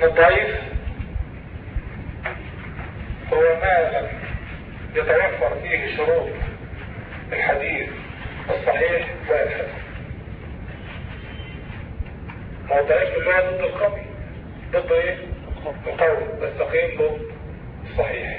الضعيف هو ما لم يتوفر فيه شروط الحديث الصحيح والحسن. ما هو الضعيف اللي هو ضد القوي، ضد ايه؟ القوي، السقيم ضد الصحيح.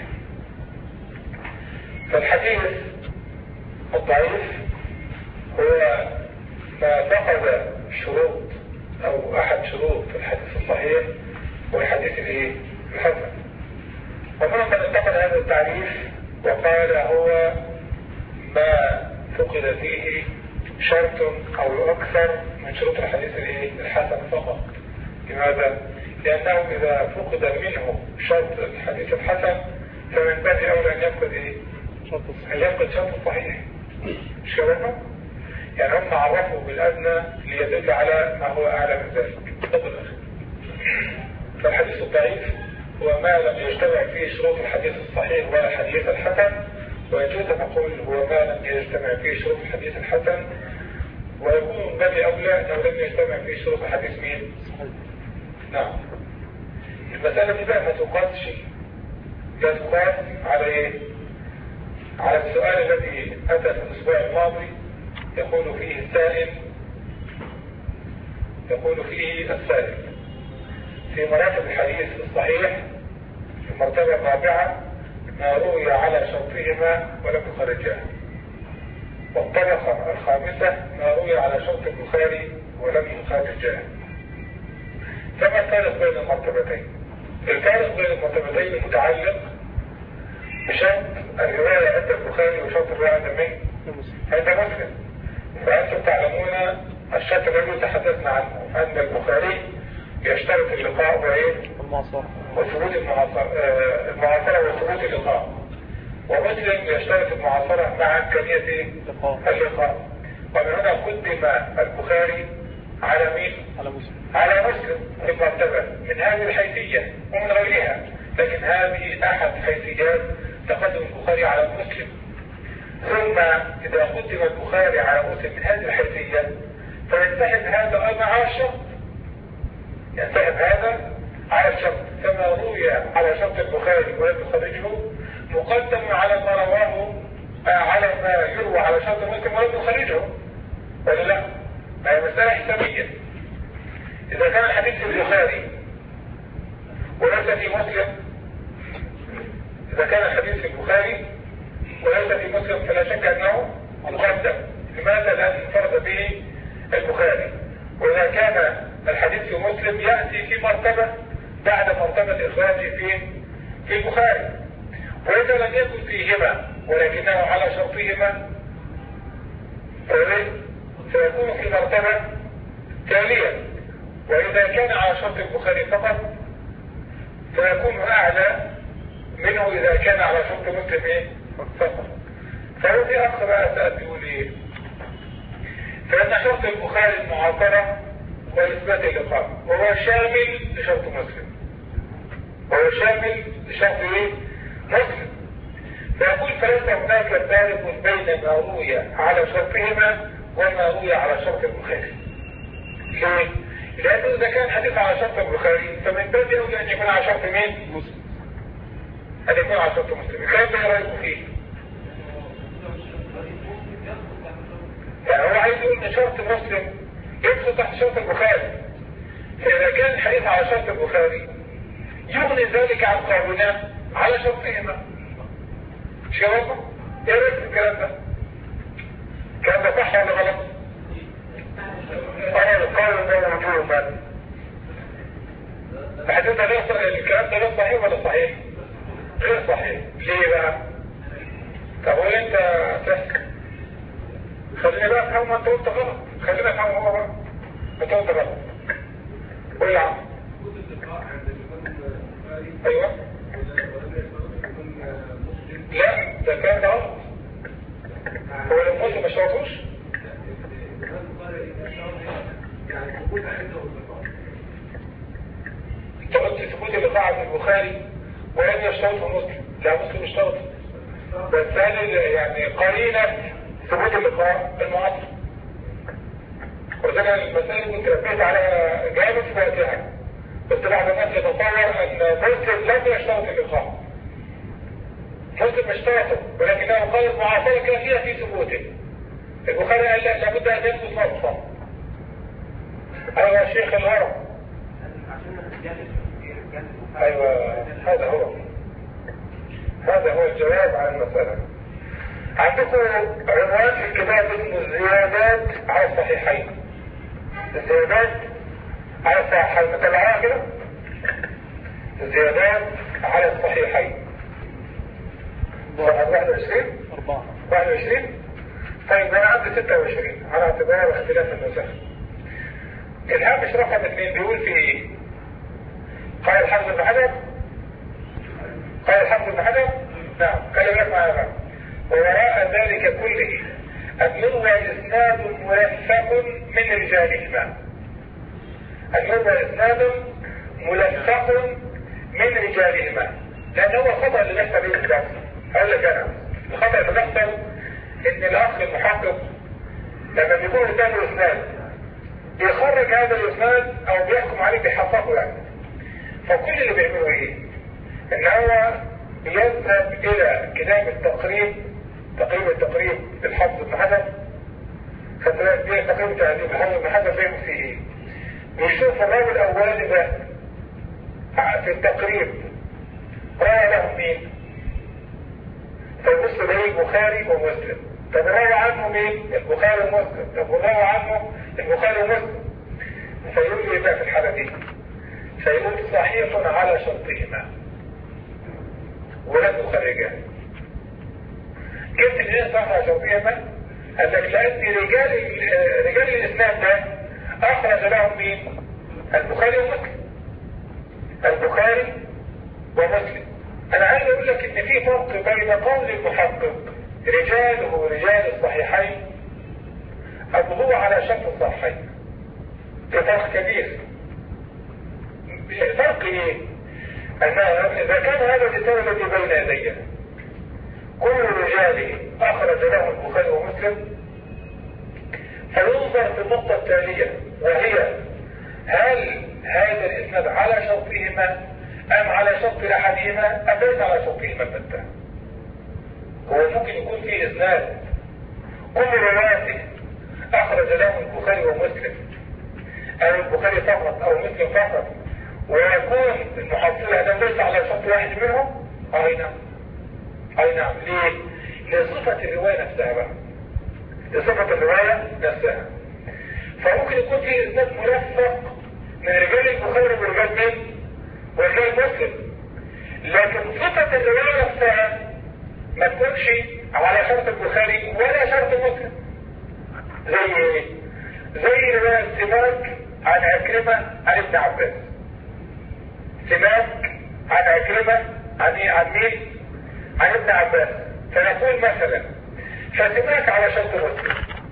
فالحديث الضعيف هو ما فقد شروط او احد شروط الحديث الصحيح والحديث الايه؟ الحسن. ومنهم من انتقد هذا التعريف وقال هو ما فقد فيه شرط او اكثر من شروط الحديث الايه؟ الحسن فقط. لماذا؟ لانه اذا فقد منه شرط الحديث الحسن فمن باب اولى ان يفقد ايه؟ ان يفقد شرط الصحيح. مش كده؟ يعني هم عرفوا بالادنى ليدل على ما هو اعلى من ذلك. فالحديث الضعيف هو ما لم يجتمع فيه شروط الحديث الصحيح ولا الحديث الحسن، ويجوز أن نقول هو ما لم يجتمع فيه شروط الحديث الحسن، ويكون من باب أولى لو لم يجتمع فيه شروط الحديث مين؟ نعم. المسألة دي بقى ما تقاسش، لا تقاس على ايه؟ على السؤال الذي أتى في الأسبوع الماضي يقول فيه السائل في مراتب الحديث الصحيح في المرتبة الرابعة ما روي على شرطهما ولم يخرجاه، والطبقة الخامسة ما روي على شرط البخاري ولم يخرجاه. فما الفارق بين المرتبتين؟ الفارق بين المرتبتين متعلق بشرط الرواية عند البخاري وشرط الرواية عند مين؟ عند مسلم. فأنتم تعلمون الشرط الذي تحدثنا عنه أن البخاري يشترط اللقاء وإيه؟ وثبوت المعاصرة وثبوت اللقاء، ومسلم يشترط المعاصرة مع إمكانية اللقاء. ومن هنا قدم البخاري على مين؟ على مسلم في المرتبة من هذه الحيثية ومن غيرها، لكن هذه أحد حيثيات تقدم البخاري على مسلم. ثم إذا قدم البخاري على مسلم من هذه الحيثية فينتهب هذا أيضا على الشرط، ينتهب هذا على الشرط، كما روي على شرط البخاري ولم يخرجه مقدم على ما رواه على ما يروى على شرط مسلم ولم يخرجه، ولا لا؟ هي مسألة حسابية. إذا كان الحديث في البخاري وليس في مسلم، إذا كان الحديث في البخاري وليس في مسلم فلا شك أنه مقدم. لماذا؟ لأن انفرد به البخاري. وإذا كان الحديث في مسلم يأتي في مرتبة بعد مرتبة إخراجه في البخاري. وإذا لم يكن فيهما ولكنه على شرطهما سيكون في مرتبة تالية. وإذا كان على شرط البخاري فقط فيكون أعلى منه إذا كان على شرط مسلم فقط. فهو في أخر بقى سأتقول إيه؟ فإن شرط البخاري المعاصرة وإثبات اللقاء وهو شامل لشرط مسلم، وهو شامل لشرط إيه؟ مسلم. فيقول فليس هناك فارق بين ما روي على شرطهما وما روي على شرط البخاري. ليه؟ لأنه إذا كان حديث على شرط البخاري فمن باب أولى أن يكون على شرط مين؟ مسلم. أن يكون على شرط مسلم. الكلام ده رأيكم فيه؟ يعني هو عايز يقول ان شرط مسلم يدخل تحت شرط البخاري، فإذا كان الحديث على شرط البخاري يغني ذلك عن قولنا على شرطهما. مش كده؟ ايه رأيك في الكلام ده؟ الكلام ده صح ولا غلط؟ القول ده موجود بقى. الحديث ده الكلام ده غير صحيح ولا صحيح؟ غير صحيح. ليه بقى؟ طب قول انت تحكي. خليني بقى افهم ما انت قلت غلط، خليني افهم هو بقى انت قلت غلط. قول يا عم. ايوه لا ده كان ده غلط. هو المسلم ما شرطوش؟ انت قلت ثبوت اللقاء عند البخاري ولم يشترطه مسلم. لا مسلم اشترطه، بس هل يعني قرينة ثبوت اللقاء المعاصر. وذلك المسائل كنت ربيت عليها جامد فاتحة بس بعض الناس يتصور ان مسلم لم يشترط اللقاء. مسلم اشترطه ولكنه قال المعاصرة كافية في ثبوته. البخاري قال لا، لابد ان يثبت نصا. ايوه شيخ الهرم. ايوه هذا هو الجواب على المسألة. عندكم عنوان في الكتاب اسمه الزيادات على الصحيحين. الزيادات على الصحيحين مطلعوها كده؟ الزيادات على الصحيحين صفحة 21. طيب انا عندي 26 على اعتبار اختلاف النسخ. الهامش رقم 2 بيقول في ايه؟ قال الحافظ بن حجر نعم قال لك معايا بقى. ووراء ذلك كله أن يروى إسناد ملفق من رجالهما. لأن هو الخطأ اللي بيحصل به الكلام. هقول لك أنا الخطأ اللي بيحصل إن الأخ المحقق لما بيكون قدامه إسناد بيخرج هذا الإسناد أو بيحكم عليه بيحققه يعني. فكل اللي بيعمله إيه؟ إن هو يذهب إلى كتاب تقريب الحافظ بن حجر. فتلاقي تقريب تهذيب الحافظ بن حجر فيه فيه إيه؟ ويشوف الراوي الأولاني ده في التقريب روى له مين؟ فيبص ليه البخاري ومسلم. طب روى عنه مين؟ البخاري ومسلم. طب روى عنه البخاري ومسلم. فيقول لي بقى في الحالة دي فيقول صحيح على شرطهما ولم يخرجاه. جبت منين صحيح على شرطهما؟ قال لك لأن رجال الإسلام ده أخرج لهم مين؟ البخاري ومسلم. أنا عايز أقول لك إن في فرق بين قول المحقق رجاله رجال الصحيحين الوضوء على شرط الصحيحين. في فرق كبير. الفرق إيه؟ إذا كان هذا الكتاب الذي بين يدي كل رجاله أخرج له البخاري ومسلم فينظر في النقطة التالية وهي هل هذا الإسناد على شرطهما أم على شرط أحدهما أم ليس على شرطهما البتة. هو ممكن يكون في إسناد كل رواته أخرج له البخاري ومسلم أو البخاري فقط أو مسلم فقط ويكون المحصل هذا ليس على شرط واحد منهم. أي نعم. ليه؟ لصفة الرواية نفسها بقى. فممكن يكون في إسناد مرفق من رجال البخاري ورجال مين؟ ورجال مسلم. لكن صفة الرواية نفسها ما تكونش على شرط البخاري ولا شرط مسلم. زي ايه؟ زي رواية سماك عن عكرمة عن ابن عباس. سماك عن عكرمة عن مين؟ عن ابن عباس. فنقول مثلا فسماك على شرط مسلم.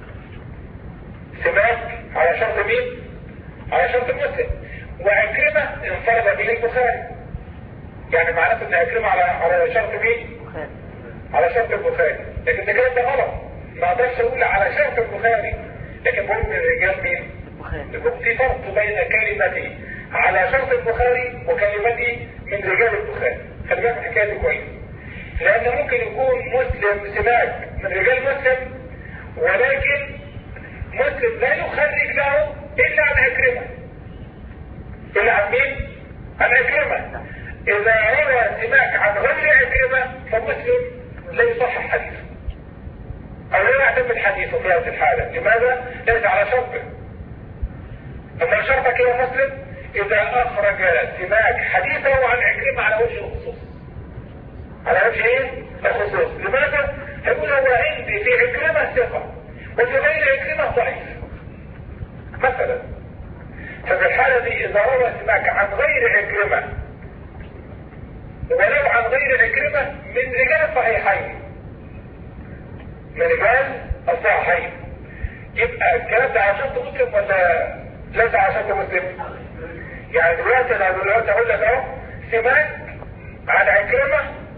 سماك على شرط مين؟ على شرط مسلم. وعكرمة انفرد به البخاري. يعني معناته ان عكرمة على شرط مين؟ على شرط البخاري. لكن الكلام ده غلط. ما اقدرش اقول على شرط البخاري لكن بقول من الرجال مين؟ في فرق بين كلمتي على شرط البخاري وكلمتي من رجال البخاري. خلي بالك الحكايه دي كويس. لان ممكن يكون مسلم سماك من رجال مسلم ولكن مسلم لا يخرج له الا عن عكرمة. الا عن مين؟ عن عكرمة. اذا روى سماك عن غير عكرمة فمسلم لا يصحح حديثه او لا يعتمد حديثه في هذه الحالة. لماذا؟ ليس على شرطه. اما شرطك يا مسلم اذا اخرج سماك حديثه عن عكرمة على وجه الخصوص. على وجه ايه؟ الخصوص. لماذا؟ يقول هو عندي في عكرمة ثقة وفي غير عكرمة ضعيف مثلا. ففي الحالة دي اذا روى سماك عن غير عكرمة ولو عن غير عكرمة من رجال الصحيحين يبقى الكلام ده على شرط مسلم ولا ليس على شرط مسلم؟ يعني دلوقتي انا اقول لك اهو سماك عن عكرمة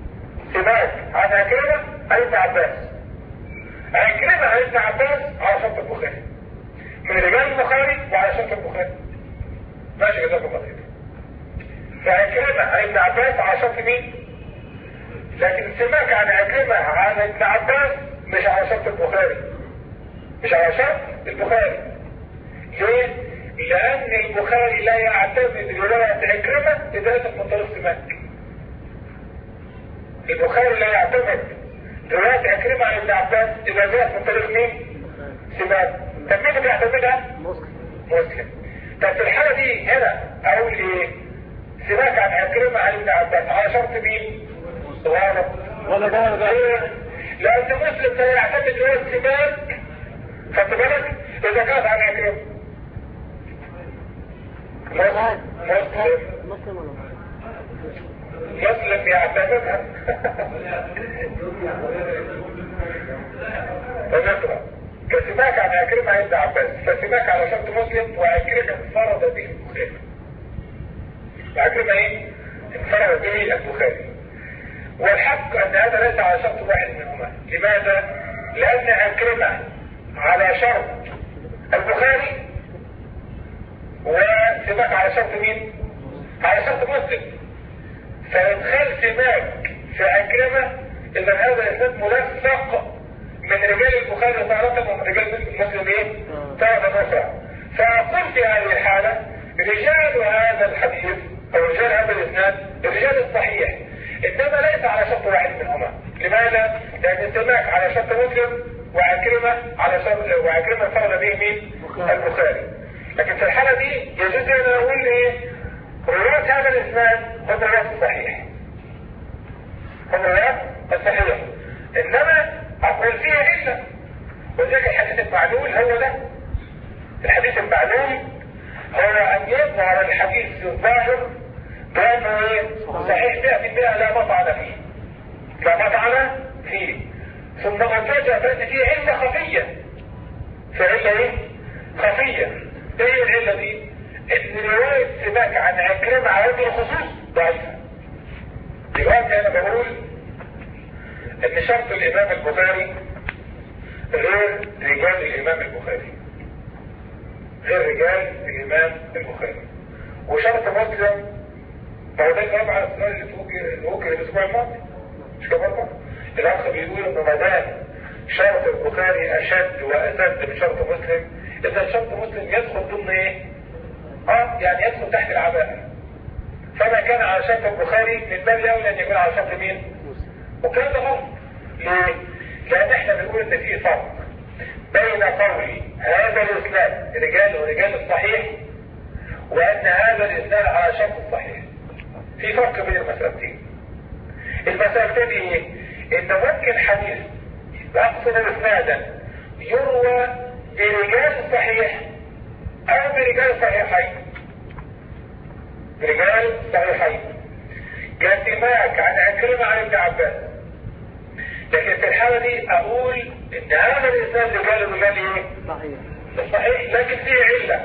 عن ابن عباس. عكرمة عن ابن عباس على شرط البخاري من رجال البخاري وعلى شرط البخاري. ماشي جزاك الله خير. فعكرمة عن ابن عباس على شرط مين؟ لكن سماك عن عكرمة عن ابن عباس مش على شرط البخاري، مش على شرط البخاري. ليه؟ لأن البخاري لا يعتمد رواية عكرمة لذلك من طريق سماك. البخاري لا يعتمد رواية عكرمة عن ابن عباس إذا جاءت من طريق مين؟ سماك. طب مين اللي بيعتمدها؟ مسلم. طب في الحالة دي هنا أقول إيه؟ سماك عن عكرمة عن ابن عباس على شرط مين؟ غلط. ولا ده لأن مسلم لا يعتمد رواية سماك، خدت بالك؟ إذا كانت عن عكرمة. مسلم يعتمدها. فنقرأ كسماك عن عكرمة عند عباس، فسماك على شرط مسلم وعكرمة انفرد به البخاري. وعكرمة ايه؟ انفرد به البخاري. والحق ان هذا ليس على شرط واحد منهما. لماذا؟ لان عكرمة على شرط البخاري وسماك على شرط مين؟ على شرط مسلم. فادخال سماك في عكرمة اذا هذا الاسناد ملصق من رجال البخاري تارة ومن رجال مسلم ايه؟ تارة اخرى. فاقول في هذه الحالة رجال هذا الحديث او رجال هذا الاسناد الرجال الصحيح، انما ليس على شرط واحد منهما. لماذا؟ لان سماك على شرط مسلم وعكرمة على شرط، وعكرمة انفرد به مين؟ البخاري. لكن في الحالة دي يجوز ان اقول ايه؟ رواية هذا الاسناد هم الرواية الصحيح، هم الرواية الصحيح، انما اقول فيها علة. وذلك الحديث المعلول هو ده. الحديث المعلول هو ان يظهر الحديث الظاهر بانه صحيح 100% لا مطعن فيه، لا مطعن فيه، ثم ارتجع بان فيه علة خفية. في علة ايه؟ خفية. ايه العلة دي؟ ان رواية سماك عن عكرمة على وجه الخصوص ضعيفة. دلوقتي انا بقول ان شرط الامام البخاري غير رجال الامام البخاري، غير رجال الامام البخاري. وشرط مسلم هو ده الكلام على السؤال اللي وكل الاسبوع الماضي، مش كده برضه؟ الاخ بيقول انه ما دام شرط البخاري اشد واسد من شرط مسلم، اذا شرط مسلم يدخل ضمن ايه؟ يعني يدخل تحت العباءة. فما كان على شرط البخاري من باب اولى ان يكون على شرط مين؟ وكان ده غلط. ليه؟ لان احنا بنقول ان في فرق بين قولي هذا الاسناد رجال ورجال الصحيح وان هذا الاسناد على شرط الصحيح. في فرق بين المسألتين. المسألتين ايه؟ ان ممكن حديث اقصد اسنادا يروى برجال الصحيح او برجال الصحيحين، برجال الصحيحين كسماك عن عكرمة عن ابن عباس. لكن في الحالة دي اقول ان هذا الاسناد رجال ايه؟ صحيح. صحيح، لكن فيه علة،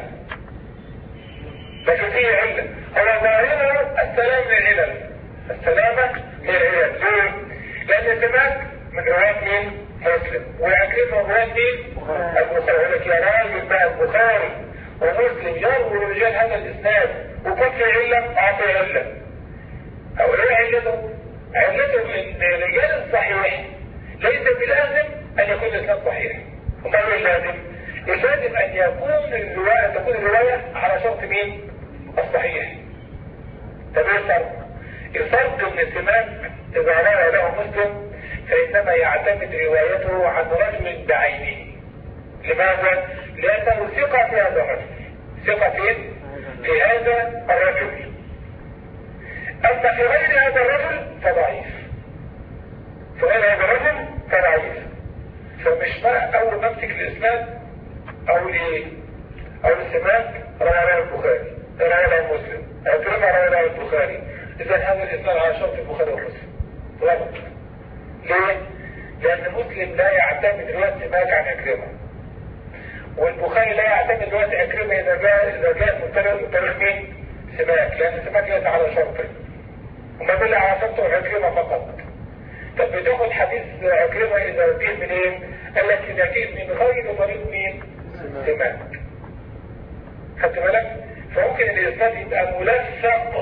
لكن فيه علة. هو ظاهره السلام من العلل، السلامة من العلل. ليه؟ لان سماك من رواية مين؟ مسلم. وعكرمة من رواية مين؟ البخاري. لك يا راجل بقى البخاري ومسلم يروي رجال هذا الاسناد وكان في علة، اعطي علة. او ايه علته؟ علته ان رجال الصحيح ليس بلازم ان يكون الاسناد صحيح. وما هو اللازم؟ اللازم ان تكون الرواية على شرط مين؟ الصحيح. طب ايه الفرق؟ الفرق ان سماك اذا روى له مسلم فانما يعتمد روايته عن رجل بعينه. لماذا؟ لانه ثقة في هذا الرجل. ثقة فين؟ في هذا الرجل. اما في غير هذا الرجل فضعيف، في غير هذا الرجل فضعيف. فمش بقى اول ما امسك الاسناد اقول ايه؟ اقول سماك روى له البخاري، روى له مسلم، عكرمة روى له البخاري، اذا هذا الاسناد على شرط البخاري ومسلم. غلط. ليه؟ لان مسلم لا يعتمد رواية سماك عن عكرمة، والبخاري لا يعتمد رواية عكرمة اذا جاء من طريق مين؟ سماك، لان سماك ليس على شرطه، وما دل على شرطه عكرمة فقط. طب بتاخد حديث عكرمة اذا جه منين؟ قال لك اذا جه من غير طريق مين؟ سماك. خدت بالك؟ فممكن الاسناد يبقى ملصق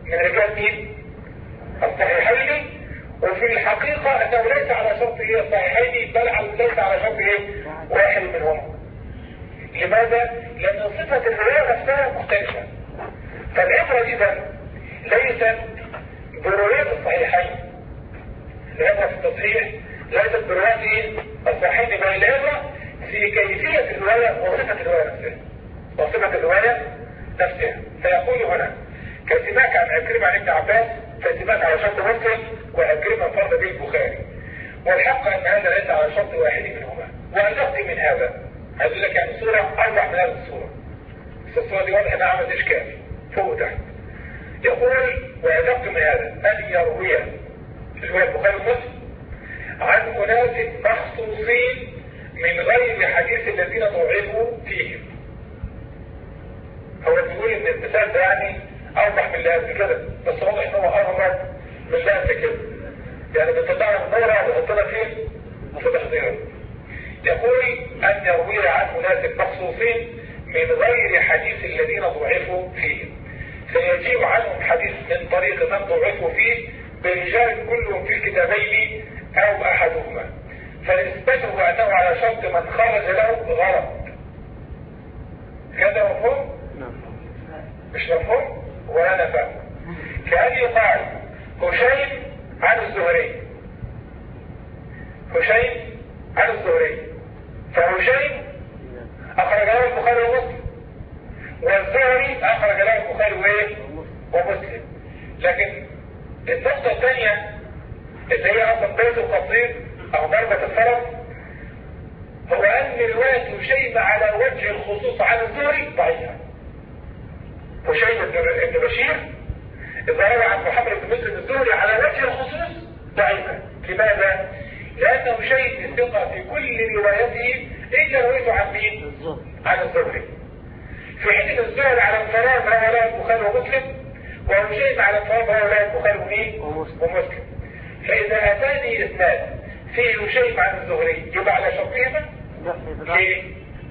من رجال مين؟ الصحيحين. وفي الحقيقة انه ليس على شرط الصحيحين، بل ليس على شرط واحد منهم. لماذا؟ لان صفة الرواية نفسها مختلفة. فالعبرة اذا ليست برواية الصحيحين، العبرة في التصحيح ليست برواية الصحيحين، بل العبرة في كيفية الرواية وصفة الرواية نفسها. وصفة الرواية نفسها. فيقول هنا كسماك عن عكرمة عن ابن عباس، فسماك على شرط مسلم، وعكرمة فرد به البخاري. والحق ان هذا ليس على شرط واحد منهما. وأدق من هذا، هقول لك يعني صورة أوضح من هذه الصورة. الصورة دي واضحة انها عملت اشكال فوق وتحت. يقول وأدق من هذا ان يروي البخاري ومسلم عن أناس مخصوصين من غير حديث الذين ضعفوا فيهم. هو بيقول ان المثال ده يعني اوضح من اللي قبل كده، بس واضح ان هو اغرب من اللي قبل كده. يعني بتطلع النورة وبحطنا فين؟ في تحضيرها. يقول ان يروي عن اناس مخصوصين من غير حديث الذين ضعفوا فيهم، فيجيب عنهم حديث من طريق من ضعفوا فيه برجال كلهم في الكتابين او احدهما، فاثبته انه على شرط من خرج له غلط. هذا مفهوم؟ مش مفهوم؟ ولا انا فاهم. كأن يقال هشيم عن الزهري، هشيم عن الزهري، فهشيم اخرج له البخاري ومسلم، والزهري اخرج له البخاري ومسلم. لكن النقطة الثانية اللي هي اصلا بيت القصير او ضربة الفرس، هو ان رواية هشيم على وجه الخصوص عن الزهري ضعيفة. هشيم بن بشير إذا روى عن محمد بن مسلم الزهري على وجه الخصوص ضعيفة. لماذا؟ لأن هشيم ثقة في كل روايته إلا رويته عن مين؟ عن الزهري. في حين الزهري على انفراد روى له البخاري ومسلم، وهشيم على انفراد روى له البخاري ومسلم. فإذا أتاني إسناد فيه هشيم عن الزهري يبقى على شرطهما؟ ليه؟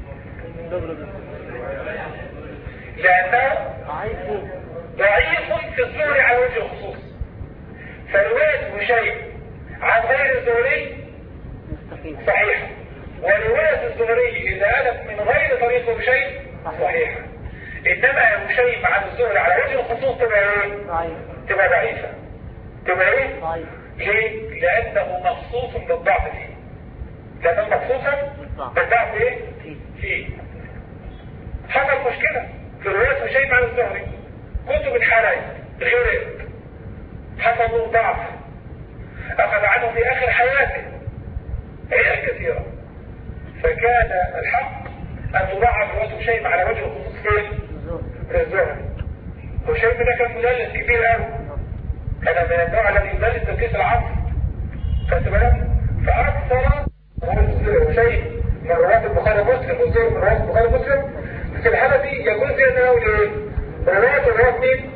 لأنه ضعيف في الزهري على وجه الخصوص. فرواية هشيم عن غير الزهري صحيحة، ورواية الزهري إذا أتت من غير طريق هشيم صحيحة. إنما هشيم عن الزهري على وجه الخصوص تبقى إيه؟ تبقى ضعيفة. تبقى إيه؟ ليه؟ لأنه مخصوص بالضعف فيه. لأنه مخصوصا بالضعف إيه؟ فيه. حصل مشكلة في رواية هشيم عن الزهري، كتب الحرائق غيرت، حصلوا ضعف، أخذ عنه في آخر حياته عيال كثيرة، فكان الحق أن تضعف رواية هشيم على وجه الخصوص فين؟ في الزهري. هشيم ده كان مدلس كبير قوي، كان من النوع الذي يدلس تدليس العصر، خدت بالك؟ فأكثر هشيم من رواية البخاري ومسلم والزهري من رواية البخاري ومسلم. في الحالة دي يجوز لنا نقول ايه؟ رواية مين؟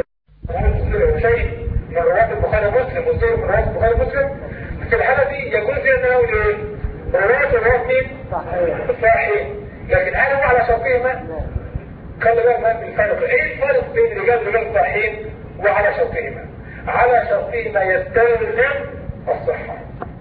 هشيم من رواية البخاري ومسلم والزهري من رواية البخاري ومسلم. في الحالة دي يجوز لنا نقول ايه؟ رواية مين؟ صحيح. لكن هل هو على شرطهما؟ خلي بالك من الفرق. ايه الفرق بين رجال الصحيحين وعلى شرطهما؟ على شرطهما يستلزم الصحة.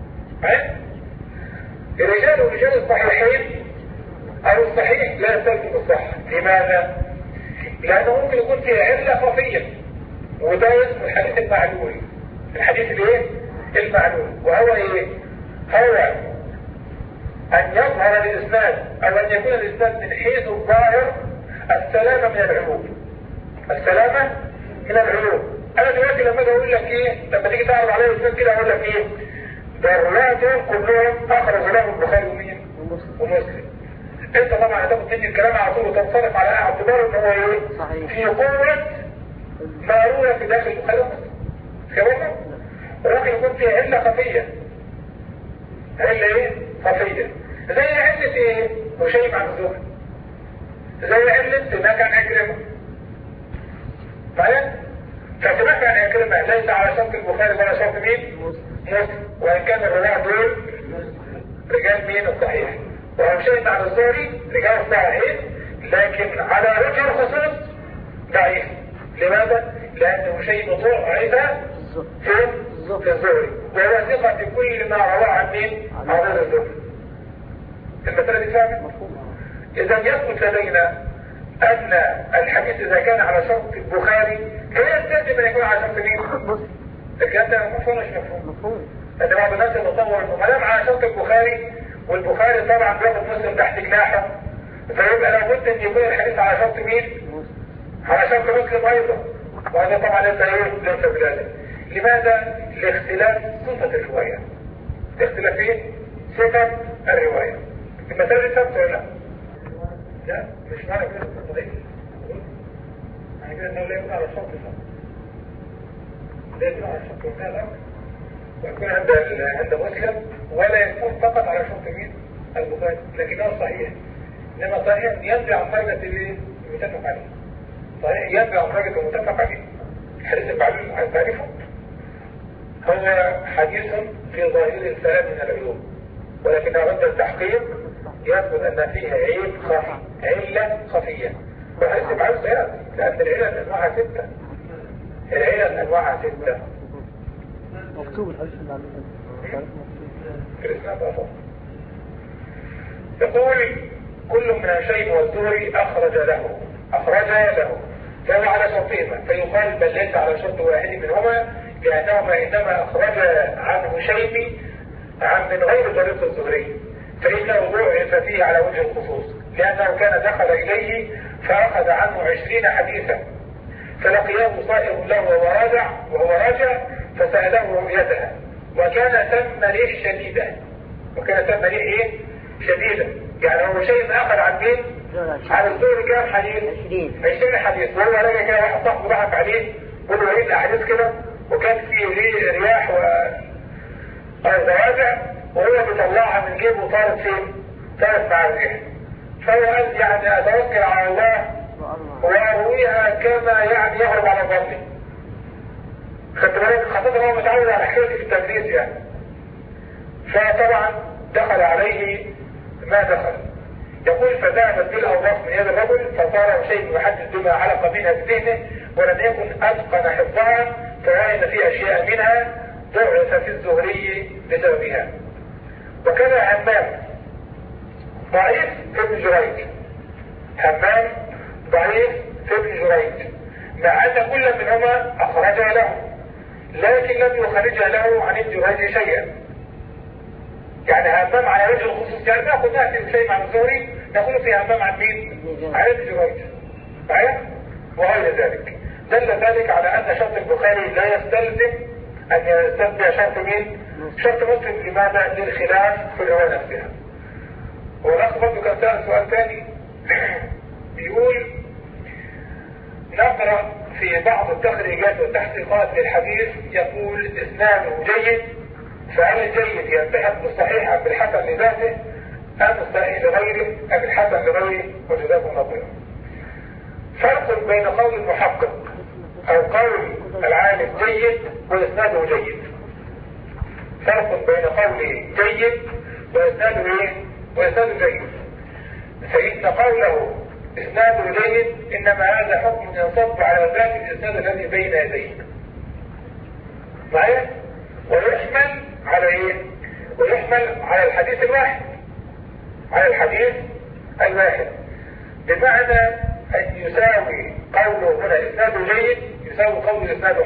رجال الصحيحين او الصحيح لا يستلزم الصحة. لماذا؟ لانه ممكن يكون فيه علة خفية، وده اسمه الحديث المعلول. الحديث الايه؟ المعلول. وهو ايه؟ هو ان يظهر الاسناد او ان يكون الاسناد من حيث الظاهر السلامة من العلوم. السلامة من العلوم. انا دلوقتي لما اجي اقول لك ايه، لما تيجي تعرض عليه الاسناد كده اقول لك ايه؟ ده الرواة دول كلهم اخرج له البخاري ومسلم. انت طبعا هتاخد مني الكلام على طول وتنصرف على اعتبار ان هو ايه؟ في قوة ما روى في داخل البخاري ومسلم. كمان ممكن يكون فيها علة خفية. علة ايه؟ خفية. زي علة ايه؟ هشيم عن الزهري. زي علة سماك عن عكرمة. فاهم؟ فسماك عن عكرمة ليس على شرط البخاري ولا شرط مين؟ مسلم. وان كان الرواة دول رجال مين الصحيح. وهشيم عن الزهري رجال الصحيحين، لكن على وجه الخصوص ضعيف. لماذا؟ لأنه شيء ضعف في الزهري، وهو ثقة في كل ما رواه عن مين؟ عن غير الزهري. المسألة دي فاهمة؟ إذا يثبت لدينا أن الحديث إذا كان على شرط البخاري لا يستلزم أن يكون على شرط مين؟ الكلام ده مفهوم مش مفهوم؟ لأن بعض الناس يتصور إنه ما دام على شرط البخاري، والبخاري طبعا بياخد مسلم تحت جناحه، فيبقى لابد أن يكون الحديث على شرط مين؟ على شرط مسلم أيضا، وهذا طبعا ليس بذلك. لماذا؟ لاختلاف صفة الرواية. لاختلاف ايه؟ صفة الرواية. المسألة دي ثابتة ولا لا؟ لا، مش معنى كده التطبيق. معنى كده انه لا يكون على الشرط فقط. لا يكون على الشرط فقط، ويكون عند مسلم، ولا يكون فقط على شرط مين؟ البخاري، لكنه صحيح. انما صحيح ينبع عن درجة المتفق عليه. صحيح ينبع عن درجة المتفق عليه. الحديث المعلوم عن تعريفه هو حديث في ظاهره السلام من العيوب، ولكن عند التحقيق يثبت ان فيه عيب خفي، علة خفية. وحديث المعلوم سيأتي، لأن العلل أنواعها 6. العلل أنواعها 6. مكتوب الحديث المعلوم في الإسناد أفضل. يقول كل من الشيء والزهري أخرج له، فهو على شرطهما، فيقال بل ليس على شرط واحد منهما، لأنهما إنما أخرج عنه شيء من غير طريق الزهري، فإنه ضعف فيه على وجه الخصوص، لأنه كان دخل إليه فأخذ عنه 20 حديثا، فلقياه صائر له وهو راجع فسأله رؤيتها، وكان ثم ريح شديدة. يعني هو شيء أخذ عن مين؟ على الزهري كام حديث؟ 20 حديث. وهو راجع كده واحد صاحبه ضحك عليه قول له ايه احاديث كده، وكان فيه رياح وزواجع، وهو بيطلعها من جيبه وطارت فين؟ طارت مع الريح. فهو قال يعني اتوكل على الله وارويها كما يعني يهرب على ظني. خدت بالك؟ خاصة هو متعود على حكاية التدريس يعني. فطبعا دخل عليه ما دخل. يقول فذهبت بالأوراق من يد الرجل فصار شيء يحدث بما علق منها بذهنه، ولم يكن أتقن حفظها، فوجد في أشياء منها ضعف في الزهري بسببها. وكذا همام ضعيف في ابن جريج، مع أن كل منهما أخرجها له، لكن لم يخرجها له عن ابن جريج شيئا. يعني همام على وجه الخصوص، يعني نأخذ شيء عن الزهري نقول في همام عن مين؟ عن ابن جريج. معايا؟ وغير ذلك دل ذلك على أن شرط البخاري لا يستلزم أن يستتبع شرط مين؟ شرط مسلم. لماذا؟ للخلاف في الرواية نفسها. والأخ برضه كان سأل سؤال ثاني بيقول نقرأ في بعض التخريجات والتحقيقات للحديث يقول إسناده جيد، فهل الجيد يلتحق بالصحيح أم بالحسن لذاته أم الصحيح لغيره أم الحسن لغيره؟ وجزاكم الله خيرا. فرق بين قول المحقق أو قول العالم جيد وإسناده جيد. فرق بين قوله جيد وإسناده جيد. فإن قوله إسناده جيد إنما هذا حكم ينصب على ذات الإسناد الذي بين يديه. معايا؟ ويحمل على إيه؟ ويحمل على الحديث الواحد، بمعنى أن يساوي قوله هنا إسناده جيد يساوي قوله إسناده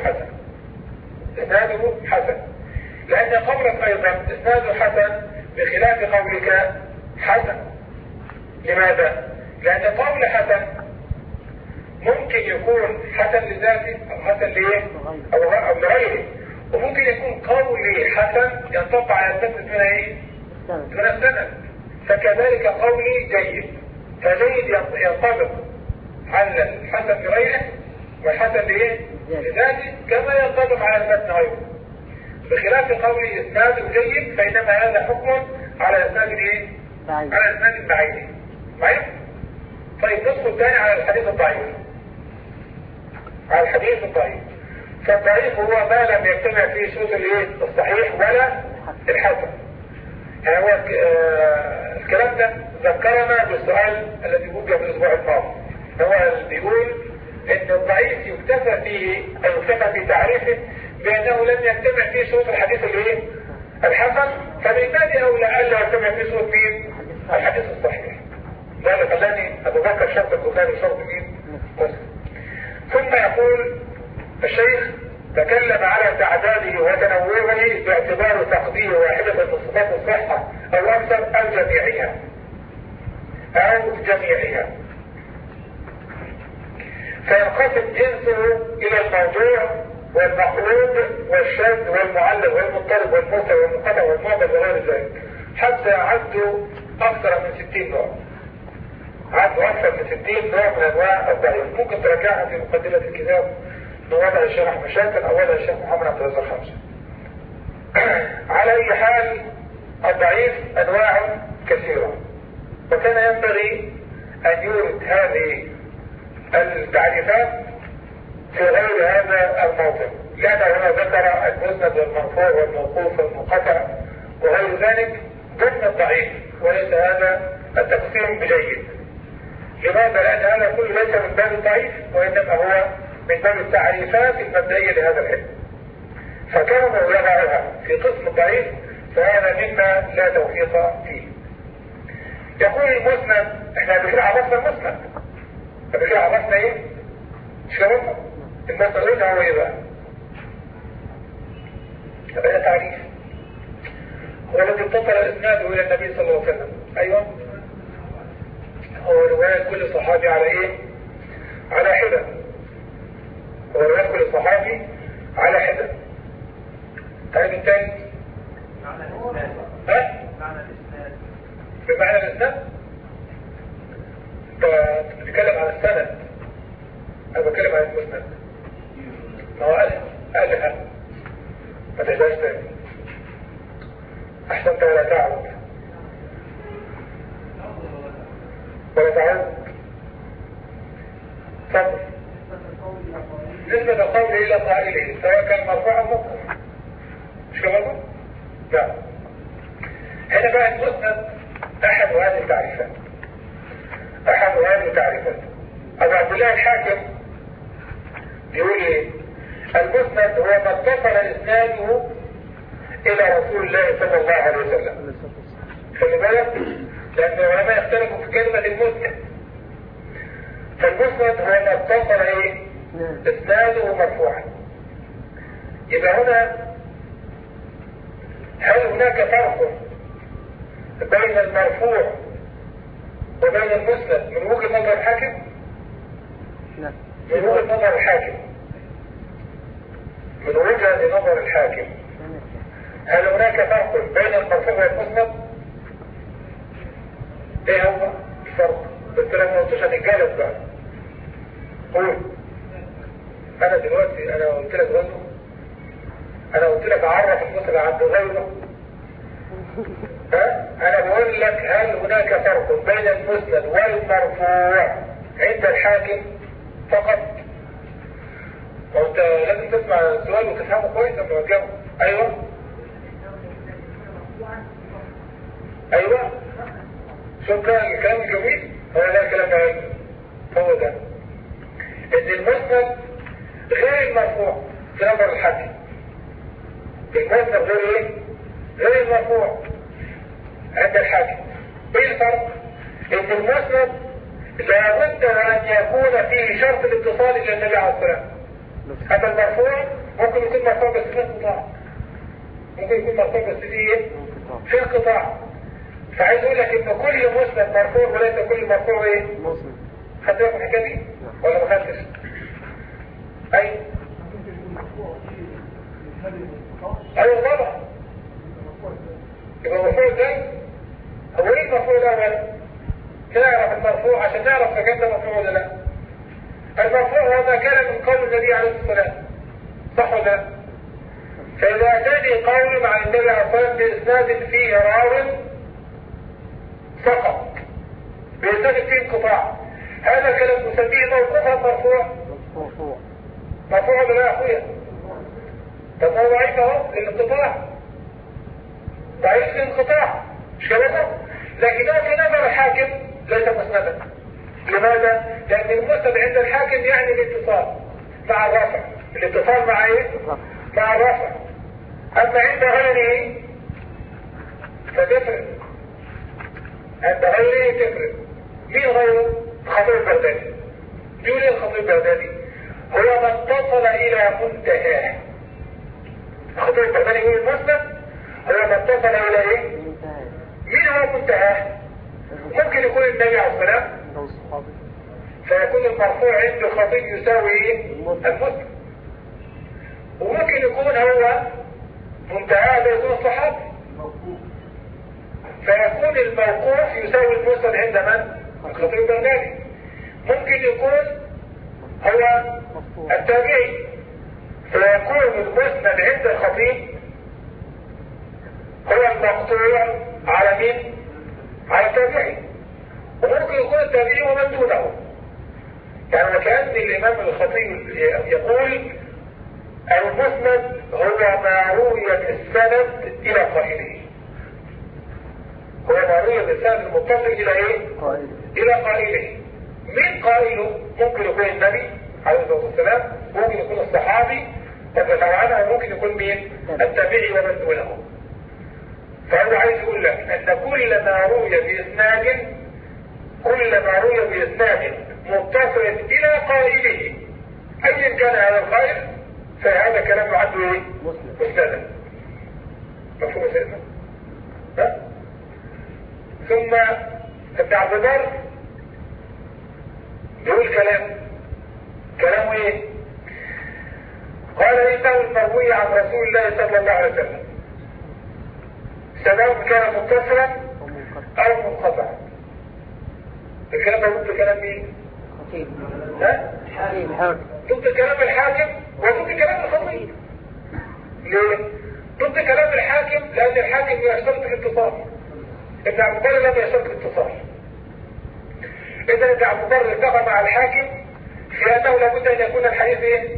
حسن. لأن قولك أيضا إسناده حسن بخلاف قولك حسن. لماذا؟ لأن قول حسن ممكن يكون حسن لذاته أو حسن ليه أو لغيره، وممكن يكون قولي حسن ينطبق على السند من ايه؟ من السند. فكذلك قولي جيد، فجيد ينطبق على الحسن لغيره والحسن ليه؟ لذاته كما ينطبق على المتن غيره. بخلاف قولي اسناد جيد فإنما هذا حكم على اسناد ايه؟ على اسناد البعيد. معي؟ طيب ندخل الثاني على الحديث الضعيف. فالضعيف هو ما لم يجتمع فيه شروط الصحيح ولا الحسن. يعني هو الكلام ده ذكرنا بالسؤال الذي وجه في الاسبوع الماضي. هو بيقول ان الضعيف يكتفى فيه او يكتفى في تعريفه بانه لم يجتمع فيه شروط الحديث الايه؟ الحسن، فمن باب اولى الا يجتمع فيه شروط مين؟ الحديث الصحيح. ده اللي خلاني اتذكر شرط البخاري وشرط مين؟ مسلم. ثم يقول الشيخ تكلم على تعداده وتنوعه باعتبار تقدير واحدة من صفات الصحة او اكثر او جميعها فينقسم جنسه الى الموضوع والمقلوب والشاذ والمعلق والمضطرب والمرسل والمنقطع والمعضل وغير ذلك، حتى عدوا اكثر من 60 نوع. عدوا اكثر من 60 نوع من انواع الضعيف. ممكن تراجعها في مقدمة الكتاب من وضع الشرح مشاكل او وضع الشيخ محمد عبد الرزاق خمسة. على اي حال الضعيف انواع كثيرة، وكان ينبغي ان يورد هذه التعريفات في غير هذا الموضع، لأن هنا ذكر المسند والمرفوع والموقوف والمنقطع وغير ذلك ضمن الضعيف، وليس هذا التقسيم بجيد. لماذا؟ لأن هذا كله ليس من باب الضعيف، وإنما هو من باب التعريفات المبدئية لهذا العلم. فكونه يضعها في قسم الضعيف فهذا مما لا توفيق فيه. يقول المسند، احنا قبل كده عرفنا المسند، قبل كده عرفنا ايه؟ شرطنا المسند هو ايه بقى؟ هذا تعريف هو الذي اتصل اسناده الى النبي صلى الله عليه وسلم. ايوه، هو رواية كل صحابي على ايه؟ على حدة. هو رواية كل صحابي على حدة. طيب الثاني بمعنى الاسناد. انت بتتكلم عن السند، انا بتكلم عن المسند. ما هو قالها ما تهداش تاني، احسنت ولا تعود ولا تعود. فضل نسبة قوله الى قائله سواء كان مرفوعا او موقوفا، مش كده؟ لا. هنا بقى المسند احد هذه التعريفات، احد هذه التعريفات. ابو عبد الله الحاكم يقول ايه؟ المسند هو ما اتصل اسناده الى رسول الله صلى الله عليه وسلم. خلي بالك، لان العلماء يختلفوا في كلمة المسند. فالمسند هو ما اتصل ايه؟ اسناده مرفوعا. يبقى هنا هل هناك فرق بين المرفوع وبين المسند من وجهة نظر الحاكم؟ نعم. من وجهة نظر الحاكم، من وجهة نظر الحاكم هل هناك فرق بين المرفوع والمسند؟ ايه هو الفرق؟ بس لما قلتش هتتجالس بقى. قول. انا دلوقتي انا قلت لك غيره، انا قلت لك اعرف المسند عند غيره. انا بقول لك هل هناك فرق بين المسند والمرفوع عند الحاكم فقط؟ وانت لازم تسمع السؤال وتفهمه كويس قبل ما تجاوب. ايوه ايوه، شكرا. الكلام الجميل هو ده الكلام ده، هو ده ان المسند غير المرفوع في نظر الحاكم. المسند غير ايه؟ غير المرفوع عند الحاكم. ايه الفرق؟ ان المسند لابد ان يكون فيه شرط الاتصال الى النبي عليه الصلاه والسلام. هذا المرفوع ممكن يكون مرفوع بس في انقطاع، ممكن يكون مرفوع بس في انقطاع. فعايز اقول لك ان كل مسند مرفوع وليس كل مرفوع ايه؟ مسند. خدت بالك من الحكايه دي ولا ما خدتش؟ ايوه ايوه طبعا. يبقى المرفوع ده هو ايه المرفوع الاول؟ نعرف المرفوع عشان نعرف اذا كان ده مرفوع ولا لا. المرفوع هو ما كان من قول النبي عليه الصلاه والسلام، صح ولا لا؟ فاذا اتاني قول عن النبي عليه الصلاه والسلام باسناد فيه راو فقط، باسناد فيه انقطاع، هذا كلام نسميه موقوفا مرفوع. مرفوع ولا لا يا اخويا؟ طب هو ضعيف اهو للانقطاع، ضعيف للانقطاع، مش كده؟ لكن هو في نظر الحاكم ليس مسندا. لماذا؟ لأن المسند عند الحاكم يعني الاتصال مع الرفع. الاتصال مع ايه؟ مع الرفع. أما عند غيره فتفرق. عند غيره تفرق. مين غيره؟ الخطيب البغدادي. يقول ايه الخطيب البغدادي؟ هو ما اتصل إلى منتهاه. الخطيب البغدادي يقول المسند هو ما اتصل إلى ايه؟ مين هو منتهاه؟ ممكن يكون النبي عليه السلام فيكون المرفوع عند الخطيب يساوي ايه؟ المسند. وممكن يكون هو منتهاه يكون الصحابي فيكون الموقوف يساوي المسند عند من؟ الخطيب البغدادي. ممكن يكون هو التابعي فيكون المسند عند الخطيب هو المقطوع على مين؟ على التابعي. وممكن يكون التابعي ومن دونه. يعني كأن الإمام الخطيب يقول المسند هو ما روي بالسند إلى قائله. هو ما روي بالسند المتصل إلى إيه؟ إلى قائله. مين قائله؟ ممكن يكون النبي عليه الصلاة والسلام، ممكن يكون الصحابي تبقى عنه، ممكن يكون مين؟ التابعي ومن دونه. فهو عايز يقول لك أن كل ما روي بإسناد متصل إلى قائله أيا كان هذا القائل فهذا كلام عنده ايه؟ مسندا. مفهوم سيدنا؟ ثم ابن عبد البر بيقول كلامه ايه؟ قال انه المروي عن رسول الله صلى الله عليه وسلم سواء كان متصلا او منقطعا. الكلام ده ضد كلام مين؟ ضد كلام الحاكم وضد كلام الخطيب. ليه؟ ضد كلام الحاكم لان الحاكم يشترط الاتصال. ابن عبد البر لم يشترط الاتصال. اذا ابن عبد البر اتفق مع الحاكم في انه لابد ان يكون الحديث ايه؟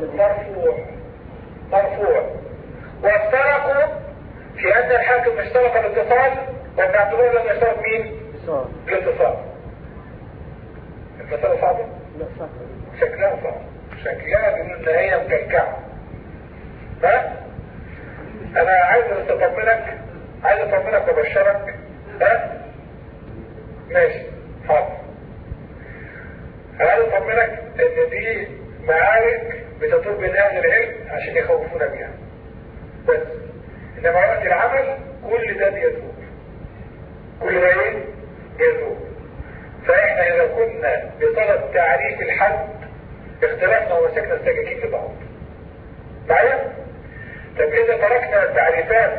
مرفوع. وافترقوا في ان الحاكم اشترط الاتصال وابن عبد البر لم يشترط مين؟ الاتصال. المسألة صعبة؟ لا صعبة. شكلها صعب. شكلها بيقول ان هي مكلكعة. ها؟ انا عايز اطمنك وابشرك. ها؟ ماشي حاضر. انا عايز اطمنك ان دي معارك بتدور بين اهل العلم عشان يخوفونا بيها. بس انما وقت العمل كل ده بيذوب. كل ده ايه؟ بيذوب. فاحنا اذا كنا بطلب تعريف الحد اختلفنا ومسكنا السكاكين في بعض. معايا؟ طب اذا تركنا التعريفات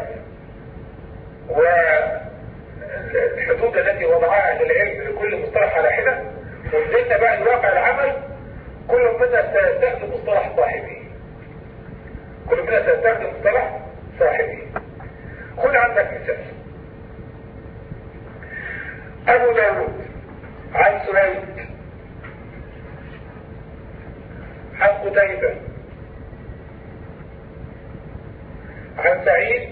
والحدود التي وضعها اهل العلم لكل مصطلح على حده ونزلنا بقى الواقع العمل كل منا سيستخدم مصطلح صاحبه. خذ عندك مثال. ابو داود عن سويد عن قتيبة عن سعيد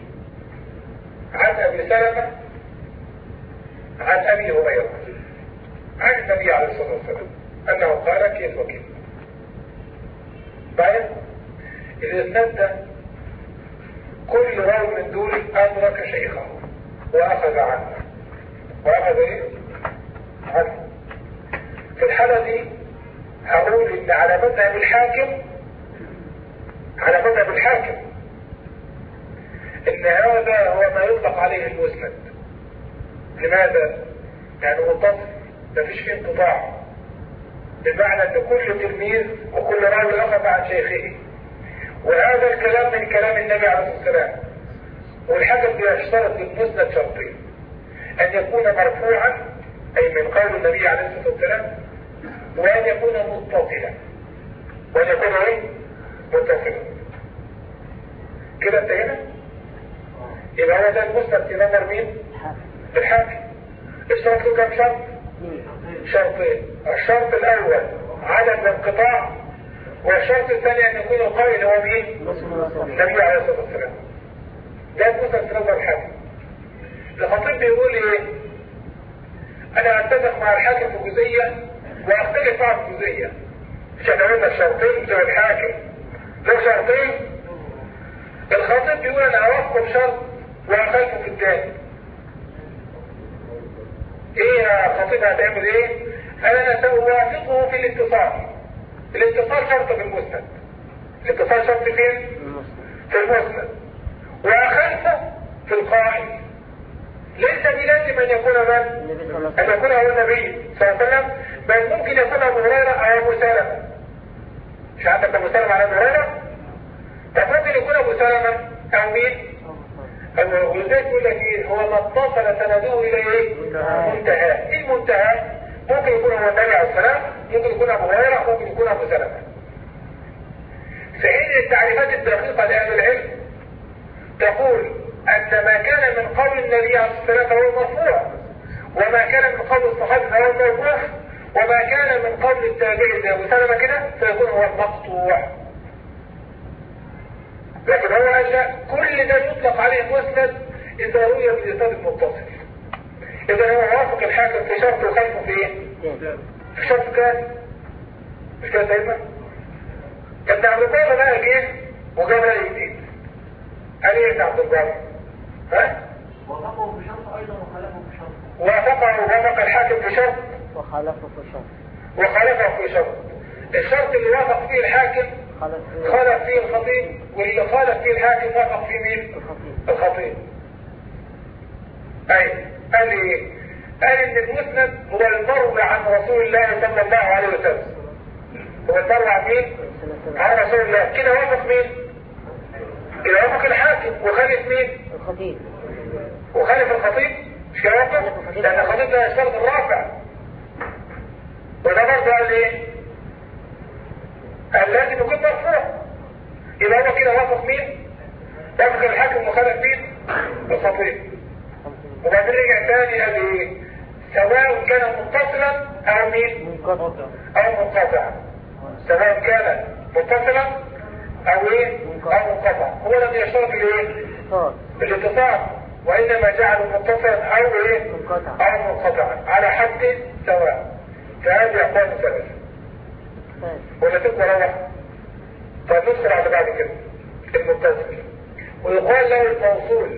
عن ابي سلمة عن ابي هريرة عن النبي عليه الصلاة والسلام انه قال كيف وكيف. بعد الاسناد ده كل راوي من دول ادرك شيخه واخذ عنه. واخذ ايه؟ عنه. في الحالة دي هقول ان على مذهب الحاكم ان هذا هو ما يطلق عليه المسند. لماذا؟ يعني متصل مفيش فيه انقطاع، بمعنى ان كل تلميذ وكل راوي اخذ عن شيخه. وهذا الكلام من كلام النبي عليه الصلاة والسلام. والحاكم بيشترط للمسند شرطين: ان يكون مرفوعا اي من قول النبي عليه الصلاة والسلام، وان يكون متصلا. كده انتهينا؟ يبقى هو ده المسند في نظر مين؟ الحاكم. اشترط له كم شرط؟ شرطين. الشرط الاول عدم الانقطاع، والشرط الثاني ان يكون القائل هو مين؟ النبي عليه الصلاة والسلام. ده المسند في نظر الحاكم. الخطيب بيقول ايه؟ انا اتفق مع الحاكم في جزئيه واختلف معه في جزئيه. مش احنا قلنا الشرطين بتوع الحاكم لو شرطين، الخطيب بيقول انا اوافقه بشرط واخالفه في الثاني. ايه يا خطيب هتعمل ايه؟ انا سأوافقه في الاتصال. الاتصال شرط في المسند. الاتصال شرط فين؟ في المسند. واخالفه في القائل. ليس بلازم ان يكون من؟ ان يكون هو النبي صلى الله عليه وسلم، بل ممكن يكون ابو هريره او ابو سلمه. مش عندك ابو سلمه على ابو هريره؟ طب ممكن يكون ابو سلمه او مين؟ ولذلك يقول لك ايه؟ هو ما اتصل سنده الى ايه؟ منتهى. ايه المنتهى؟ ممكن يكون هو النبي عليه السلام، ممكن يكون ابو هريره، ممكن يكون ابو سلمه. في حين التعريفات الدقيقه لاهل العلم تقول ان ما كان من قول النبي عليه السلام فهو مرفوع، وما كان من قول الصحابه فهو موقوف، وما كان من قول التابعي زي ابو سلمه كده فيكون هو المقطوع. لكن هو قال لا، كل ده يطلق عليه مسند اذا روي بالاسناد المتصل. اذا هو وافق الحاكم في شرط وخلفه في ايه؟ في شرط كان مش كده دايما؟ ابن عبد البر بقى جه وجاب راي جديد. قال ايه ابن عبد البر؟ ها؟ وافقه بشرط ايضا وخالفه بشرط. وافق الحاكم في شرط وخالفه في شرط. وخالفه في شرط. الشرط اللي وافق فيه الحاكم خالف فيه الخطيب، واللي خالف فيه الحاكم وافق فيه مين؟ الخطيب. اي قال ايه؟ قال ان المسند هو المروي عن رسول الله صلى الله عليه وسلم. هو المروي عن مين؟ عن رسول الله. كده وافق مين؟ كده وافق الحاكم وخالف مين؟ الخطيب. وخالف الخطيب. مش كده وافق؟ لان الخطيب ده الشرط الرافع. وده برضه قال ايه؟ قال لازم يكون مرفوع. يبقى هو كده وافق مين؟ وافق الحاكم وخالف مين؟ الخطيب. وبعدين رجع تاني قال ايه؟ سواء كان متصلا او مين؟ او منقطع. سواء كان متصلا او ايه؟ او منقطع. هو لم يشترط الايه؟ الاتصال، وانما جعله متصلا او ايه؟ او منقطعا على حد سواء. فهذه اقوال ثلاثه. ولا تبقى روح. طيب ندخل على بعد كده المتصل، ويقال له الموصول.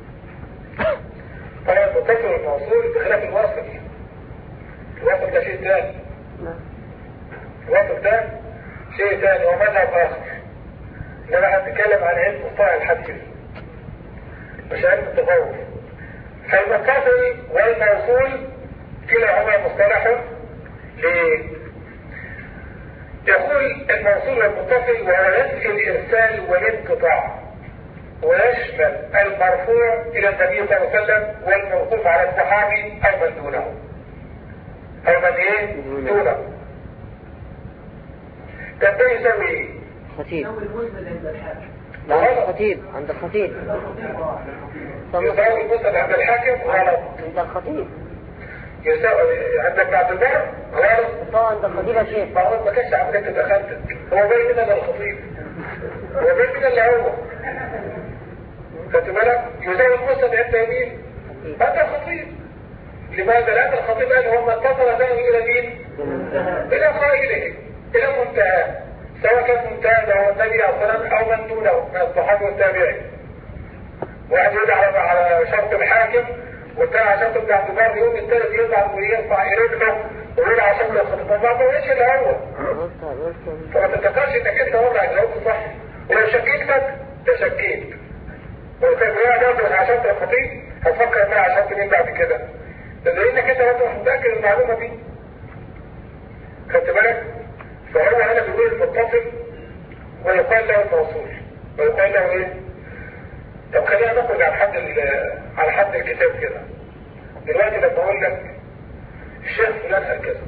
طبعا المتصل والموصول بخلاف الوصل. الوصل ده شيء ثاني. الوصل ده شيء ثاني ومذهب اخر. انما هنتكلم عن علم مصطلح الحديث مش علم التصوف. فالمتصل والموصول كلاهما مصطلح. ليه؟ يقول الموصول والمتصل وهو ينفي الارسال والانقطاع، ويشمل المرفوع الى النبي صلى الله عليه وسلم والموقوف على الصحابي او من دونه. او من ايه؟ دونه. طب ده يسوي ايه؟ خطيب. غلط. الخطيب عند الخطيب. يساوي المسند عند الحاكم غلط. عند الخطيب. يساوي عندك بعد البر غلط. طبعا عند الخطيب يا شيخ. ما هو ما كانش عمليه تدخلتك. هو باين كده ده الخطيب. هو باين كده اللي هو. خدت بالك؟ يساوي المسند عند مين؟ عند الخطيب. لماذا؟ لأن الخطيب قال هو ما اتصل ذهب إلى مين؟ إلى قائله، إلى منتهى. سواء كان منتهى ده هو النبي عليه الصلاة والسلام أو من دونه من الصحابة والتابعين. واحد يقول على شرط الحاكم، والثاني على شرط ابن عبد البر، يوم الثالث يطلع ويرفع رجله ويقول على شرط الخطيب. ما ايش اللي هو؟ فما تتذكرش انك انت وضع الجواب الصح. ولو شكيتك تشكيت. ولو كان ده على شرط الخطيب هتفكر انها على شرط مين بعد كده. لانك انت برضه مش متاكد المعلومه دي. خدت بالك؟ فهو هنا بيقول المتصل ويقال له الموصول. ويقال له ايه؟ طب خلينا نخرج على حد الكتاب كده. دلوقتي لما اقول لك الشيخ فلان قال كذا،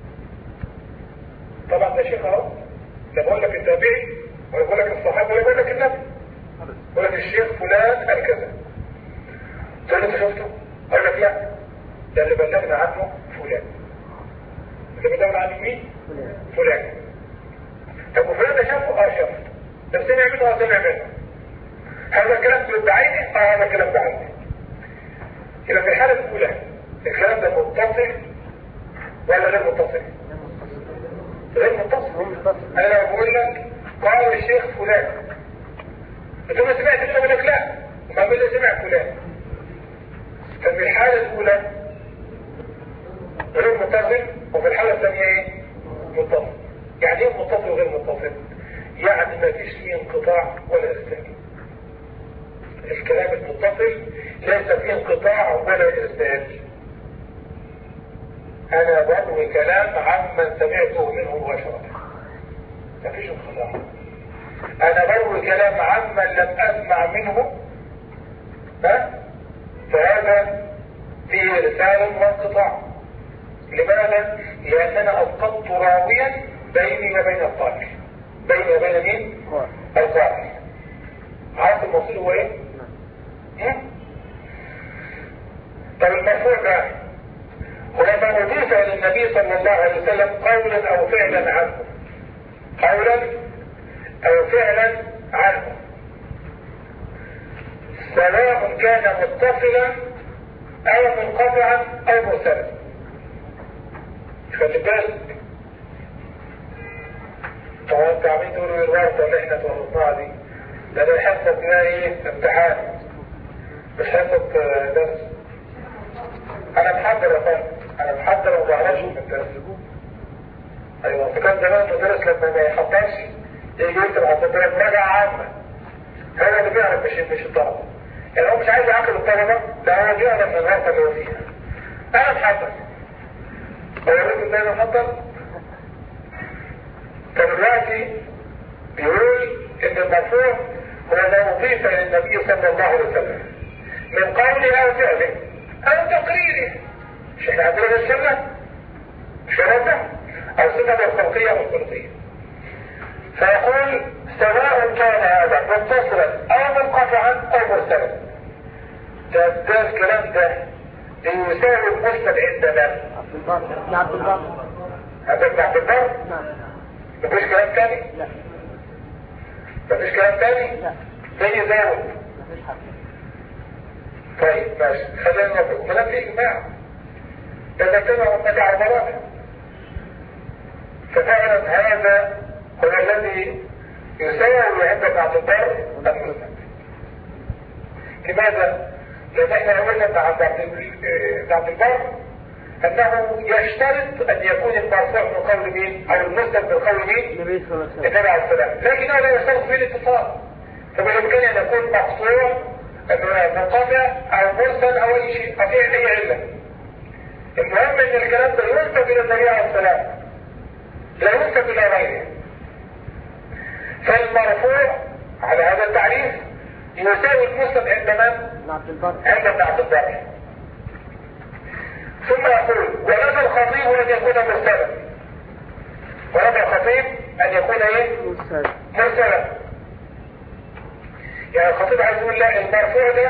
طبعا ده شيخ اهو. لما اقول لك التابعي ويقول لك الصحابه ويقول لك النبي، يقول لك الشيخ فلان قال كذا، تقول له انت شفته؟ اقول لك لا، ده اللي بلغنا عنه فلان. اللي بلغنا عنه مين؟ فلان. طب وفلان ده شافه؟ شافه. طب سمع منه؟ سمع منه. هذا الكلام بعينه؟ هذا الكلام بعينه. إذا في الحالة الأولى الكلام ده متصل ولا غير متصل؟ غير متصل. انا لو بقول لك قال الشيخ فلان انت ما سمعت كده، بقول لك لا، ما بقول لي سمع فلان. ففي الحالة الاولى غير متصل، وفي الحالة الثانية ايه؟ متصل. يعني ايه متصل وغير متصل؟ يعني ما فيش فيه انقطاع ولا ارسال. الكلام المتصل ليس فيه انقطاع ولا ارسال. انا بروي كلام عمن سمعته منه مباشرة، ما فيش انقطاع. انا بروي كلام عمن لم اسمع منه، فهذا فيه ارسال وانقطاع. لماذا؟ لاننا اسقطت راويا بيني وبين القائل، بيني وبين مين؟ القائل. عارف الموصول هو ايه؟ طب المرفوع بقى هو ما اضيف الى النبي صلى الله عليه وسلم قولا او فعلا عنه، قولا او فعلا عنه، سواء كان متصلا او منقطعا او مرسلا. خلي بالك، طبعا انت عمين تقولوا الورطة اللي احنا توقفناها دي، ده الحصة اسمها ايه؟ امتحان مش حصة درس. انا محضر يا فندم، انا محضر وما بعرفش من الدرس. ايوه، فكان زمان المدرس لما ما يحضرش يجي يكتب على السبورة مراجعة عامة، هو اللي بيعرف مش الطلبة. يعني هو مش عايز يعاقب الطلبة، لا هو بيعرف من الورطة اللي هو فيها. انا محضر، هو يقول ازاي انا محضر؟ فدلوقتي بيقول ان المرفوع هو ما اضيف الى النبي صلى الله عليه وسلم من قوله او فعله او تقريره. مش احنا عندنا السنه شرطه او صفه الخلقيه او الخلقيه. فيقول سواء كان هذا متصلا او منقطعا او مرسلا. ده الكلام ده يساوي المسند عندنا. عبد البر. عبد البر؟ مفيش كلام تاني؟ لا. مفيش كلام تاني؟ لا. زي زاوي؟ مفيش حد. طيب ماشي، خلينا نقول كلام فيه اجماع. ده كده أمتي على مراتب. ففعلا هذا هو الذي يساوي عند عبد البر المسند. لماذا؟ لأن احنا قلنا ان عبد البر انه يشترط ان يكون المرفوع من قول مين او المسند من قول مين؟ النبي صلى الله عليه وسلم. النبي عليه السلام، لكنه لا يشترط فيه الاتصال. فبالامكان ان يكون مقصور منقطع او مرسل او اي شيء او فيه اي عله. المهم ان الكلام ده ينسب الى النبي عليه السلام، لا ينسب الى غيره. فالمرفوع على هذا التعريف يساوي المسند عند من؟ عبد البر. عند ابن عبد البر. ثم يقول ولدى الخطيب ان يكون مرسلا. ولدى الخطيب ان يكون ايه؟ مرسلا. يعني الخطيب عايز يقول لا، المرفوع ده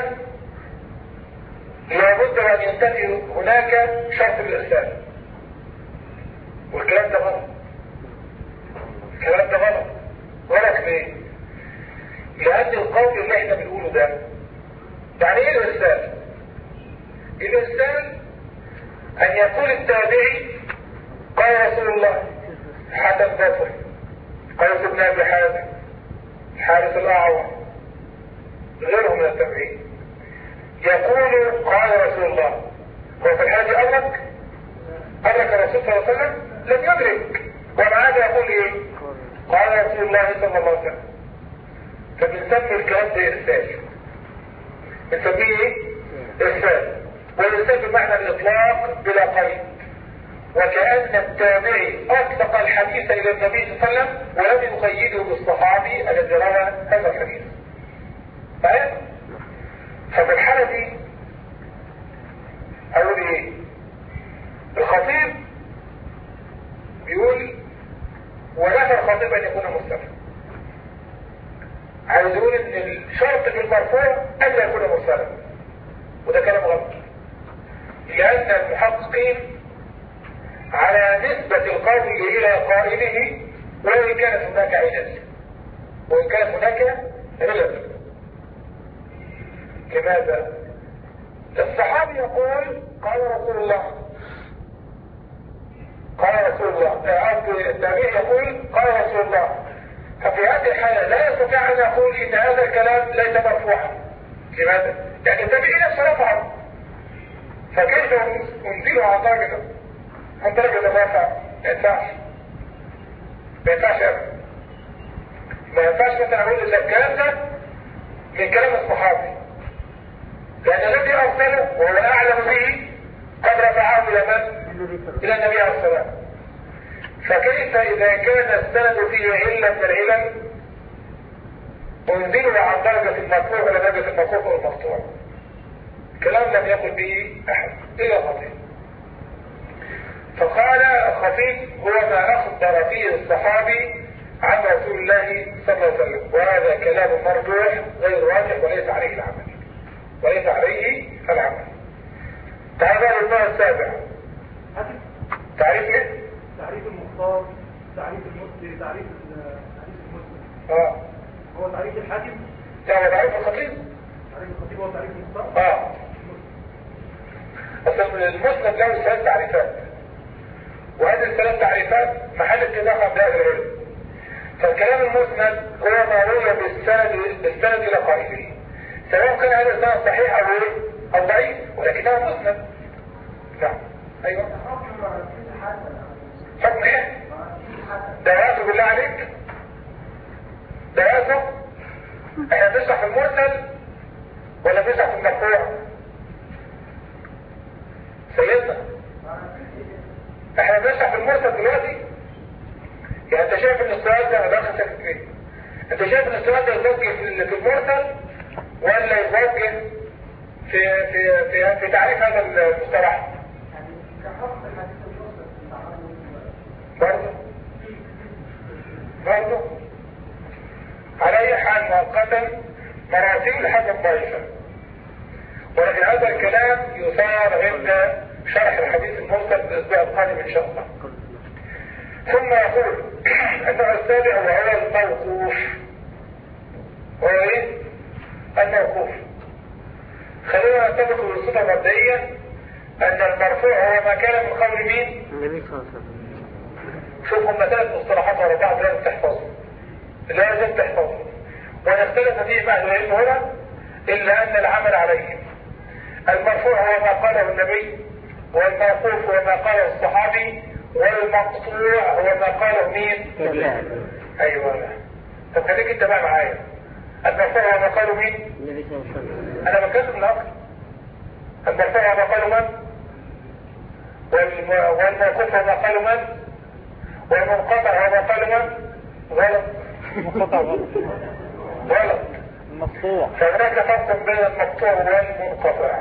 لابد ان ينتفي هناك شرط الارسال. والكلام ده غلط. الكلام ده غلط. غلط ليه؟ لان القول اللي احنا بنقوله ده يعني ايه الارسال؟ الارسال ان يقول التابعي قال رسول الله، حسن البصري، قيس بن ابي حازم، الحارث الاعور، غيرهم من التابعين، يقول قال رسول الله. هو في الحاجة أدرك الرسول صلى الله عليه وسلم؟ لم يدرك، ومع هذا يقول ايه؟ قال رسول الله صلى الله عليه وسلم. فبنسمي الكلام ده ارسال. بنسميه ايه؟ ارسال. والارسال بمعنى الاطلاق بلا قيد، وكأن التابعي اطلق الحديث الى النبي صلى الله عليه وسلم ولم يقيده بالصحابي الذي روى هذا الحديث. طيب؟ ففي الحالة دي اقول ايه؟ الخطيب بيقول ونفى الخطيب ان يكون مرسلا. عايز يقول ان الشرط في المرفوع الا يكون مرسلا، وده كلام غلط. لان المحققين على نسبة القول الى قائله وان كانت هناك علل، وان كانت هناك علل. لماذا؟ لأن الصحابي يقول قال رسول الله، قال رسول الله، التابعي يقول قال رسول الله. ففي هذه الحالة لا يستطيع أن يقول إن هذا الكلام ليس مرفوعا. لماذا؟ يعني التابعي نفسه رفعه، فكيف أنزله عن درجة عن درجة الرفع؟ ما ينفعش، ما ينفعش أبدا. ما ينفعش مثلا أقول إن الكلام ده من كلام الصحابي، لأن الذي أرسله وهو أعلم به قد رفعه إلى من؟ إلى النبي عليه الصلاة والسلام. فكيف إذا كان السند فيه علة من العلل أنزله عن درجة المرفوع إلى درجة الموقوف والمقطوع؟ كلام لم يقل به أحد إلا الخطيب. فقال الخطيب هو ما أخبر فيه الصحابي عن رسول الله صلى الله عليه وسلم، وهذا كلام مرجوح غير واضح وليس عليه العمل، وليس عليه العمل. تعال بقى للنوع السابع. تعريف ايه؟ تعريف المختار، تعريف المسلم، تعريف المسلم. هو تعريف الحاكم؟ لا، هو تعريف الخطيب. تعريف الخطيب هو تعريف المختار؟ اصل المسلم له 3 تعريفات، وهذه ال3 تعريفات محل اتفاق بهذا العلم. فالكلام المسند هو ما روي بالسند الى قائله، سواء كان هذا السند صحيح او ضعيف، ولكنه مسند. نعم. ايوه. حكم ايه؟ دواته بالله عليك، دواته. احنا بنشرح في المرسل ولا بنشرح في المرفوع؟ سيدنا احنا بنشرح في المرسل دلوقتي. يعني انت شايف ان السؤال ده داخل ساكت فيه؟ انت شايف ان السؤال ده يتوجه في المرسل ولا يتوجه في تعريف هذا المصطلح؟ برضه على اي حال مؤقتا مراسيل حاجة ضعيفة، ولكن هذا الكلام يثار عند شرح الحديث المرسل الاسبوع القادم ان شاء الله. ثم يقول النوع السابع وهو الموقوف. هو ايه؟ الموقوف. خلينا نتفق بالصفة مبدئيا ان المرفوع هو ما كان من قول مين؟ النبي صلى الله عليه وسلم. شوفوا مسألة مصطلحات ورا بعض لازم تحفظهم، لازم تحفظهم، ونختلف فيه بعد العلم هنا إلا أن العمل عليه. المرفوع هو ما قاله النبي، والموقوف هو ما قاله الصحابي، والمقطوع هو ما قاله مين؟ أيوة. طب خليك أنت بقى معايا. المرفوع هو ما قاله مين؟ النبي صلى الله عليه وسلم. أنا بتكلم الأصل. المرفوع هو ما قاله من؟ والموقوف هو ما قاله من؟ والمنقطع هذا كلمة غلط. منقطع غلط. غلط. المقطوع. فهناك فرق بين المقطوع والمنقطع.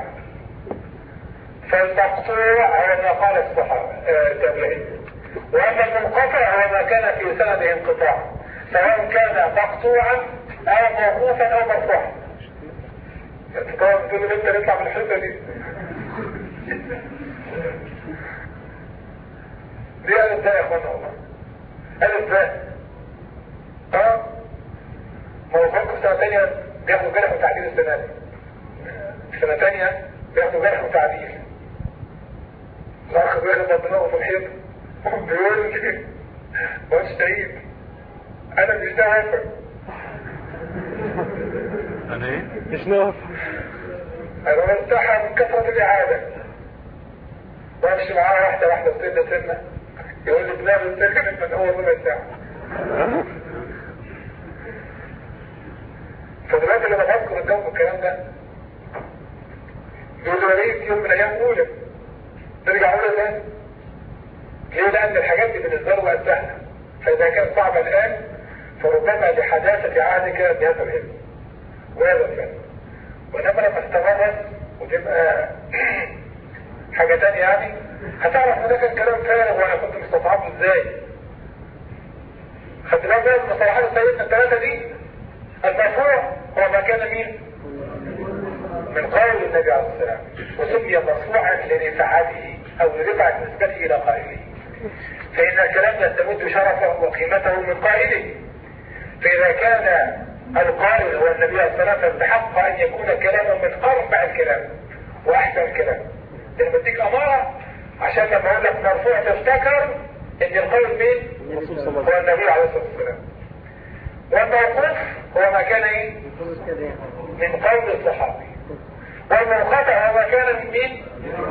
فالمقطوع هو ما قال الصحابة التابعين، واما المنقطع هو ما كان في سنده انقطاع، سواء كان مقطوعا او موقوفا او مرفوعا. طبعا تقول انت نطلع من الحته دي. دي ألف باء يا اخوانا والله. ألف باء. ما هو فوق في سنة تانية بياخدوا جرح وتعديل السنة دي. سنة تانية بياخدوا جرح وتعديل. الأخ بياخد مبناه في الحيط بيقول لي ما تشتهيد أنا مش ده عارفة. أنا إيه؟ مش نافع. أنا مرتاحة من كثرة الإعادة. وأمشي معاها واحدة واحدة سنة يقول لي بلاد السكن من أول ربع ساعة. فدلوقتي لما بذكر الجو الكلام ده يقول لي وليد يوم من الأيام أولى ترجع أولى تاني. ليه؟ لأن الحاجات دي بالنسبة له بقت سهلة، فإذا كانت صعبة الآن فربما لحداثة عهدك بهذا العلم وهذا الفن. وإنما لما استمرت وتبقى حاجة تانية يعني هتعرف ان ده كان كلام فارغ وانا كنت مستطعبه ازاي. خدت بالك بقى من مصطلحات سيدنا الثلاثة دي. المرفوع هو ما كان مين؟ من قول النبي عليه السلام، وسمي مرفوعا لرفعته او لرفعة نسبته الى قائله، فإن الكلام يستمد شرفه وقيمته من قائله. فإذا كان القائل هو النبي عليه الصلاة والسلام بحق أن يكون كلاما من أرفع الكلام واحسن كلام. ده بديك اماره عشان لما اقول لك مرفوع تفتكر ان القول مين؟ هو النبي عليه الصلاه والسلام. والموقوف هو ما كان ايه؟ من قول الصحابي. والمنقطع هو ما كان من مين؟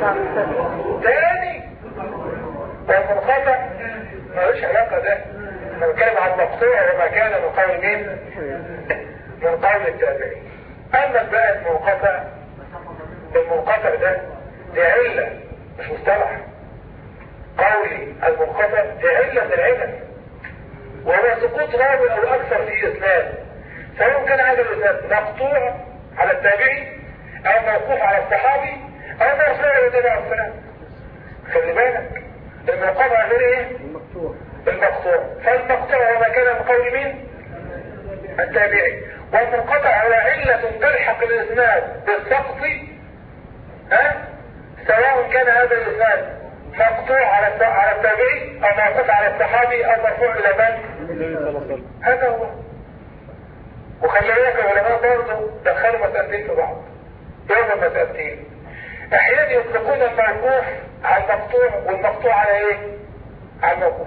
تاني. والمنقطع ملوش علاقه ده. انا بتكلم عن المقطوع وما كان من قول مين؟ من قول التابعين. اما بقى المنقطع، المنقطع ده دي علة مش مصطلح. قولي المنقطع دي علة من العلل، وهو سقوط راوي او اكثر في اسناد، سواء كان هذا الاسناد مقطوع على التابعي او موقوف على الصحابي او مرفوع الى النبي عليه السلام. خلي بالك المنقطع غير ايه؟ المقطوع. فالمقطوع هو ما كان من قول مين؟ التابعي. والمنقطع هو علة تلحق الاسناد بالسقط، سواء كان هذا الاسناد مقطوع على التابعي او موقوف على الصحابي او مرفوع الى من؟ هذا هو. وخلي بالك العلماء برضه دخلوا مسألتين في بعض. يوم المسألتين احيانا يطلقون الموقوف على المقطوع والمقطوع على ايه؟ على الموقوف.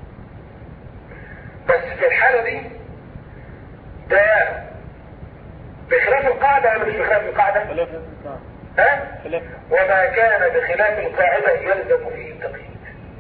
بس في الحالة دي ده بخلاف القاعدة ولا مش بخلاف القاعدة؟ وما كان بخلاف القاعدة يلزم فيه التقييد.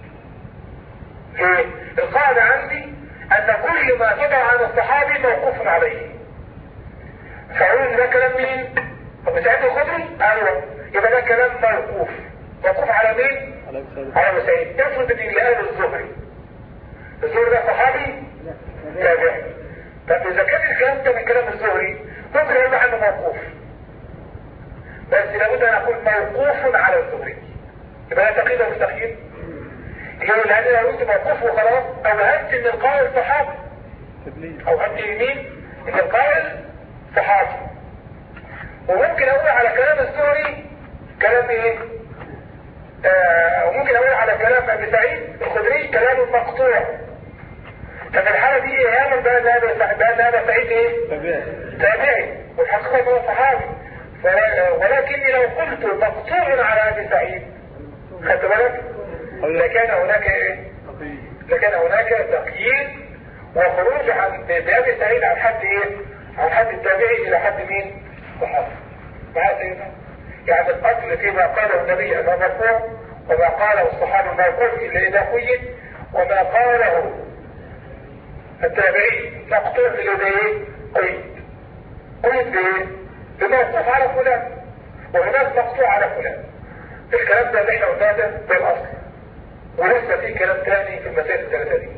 ليه؟ القاعدة عندي ان كل ما تبع عن الصحابي موقوف عليه. فأقول ده كلام مين؟ طب سعيد الخدري؟ ايوه، يبقى ده كلام موقوف. موقوف على مين؟ على سعيد. افرض ان اللي قاله الزهري، الزهري ده صحابي؟ تابعي. طب اذا كان الكلام ده من كلام الزهري ممكن يقول عنه موقوف، بس لابد ان اكون موقوف على الزهري. يبقى ده تقييد او مش تقييد؟ يقول لان انا قلت موقوف وخلاص، او هدت ان القائل صحابي، او هدت يمين ان القائل صحابي. وممكن اقول على كلام الزهري كلام ايه؟ وممكن اقول على كلام ابي سعيد الخدري كلام مقطوع. ففي الحالة دي اهانة بان هذا سعيد ايه؟ تابعي. والحقيقة هو صحابي. ولكني لو قلت مقطوع على ابي سعيد، خدت بالك؟ لكان هناك ايه؟ لكان هناك تقييد وخروج عن بابي سعيد عن حد ايه؟ عن حد التابعي الى حد مين؟ صحابي. معايا سيدنا؟ يعني الاصل فيما قاله النبي انه مرفوع، وما قاله الصحابي موقوف الا اذا قيد، وما قاله التابعي مقطوع الا ايه؟ قيد. قيد بايه؟ بموقوف على فلان، وهناك مقطوع على فلان. الكلام ده اللي احنا قلناه ده بالاصل، ولسه في كلام تاني في المسائل الثلاثه دي.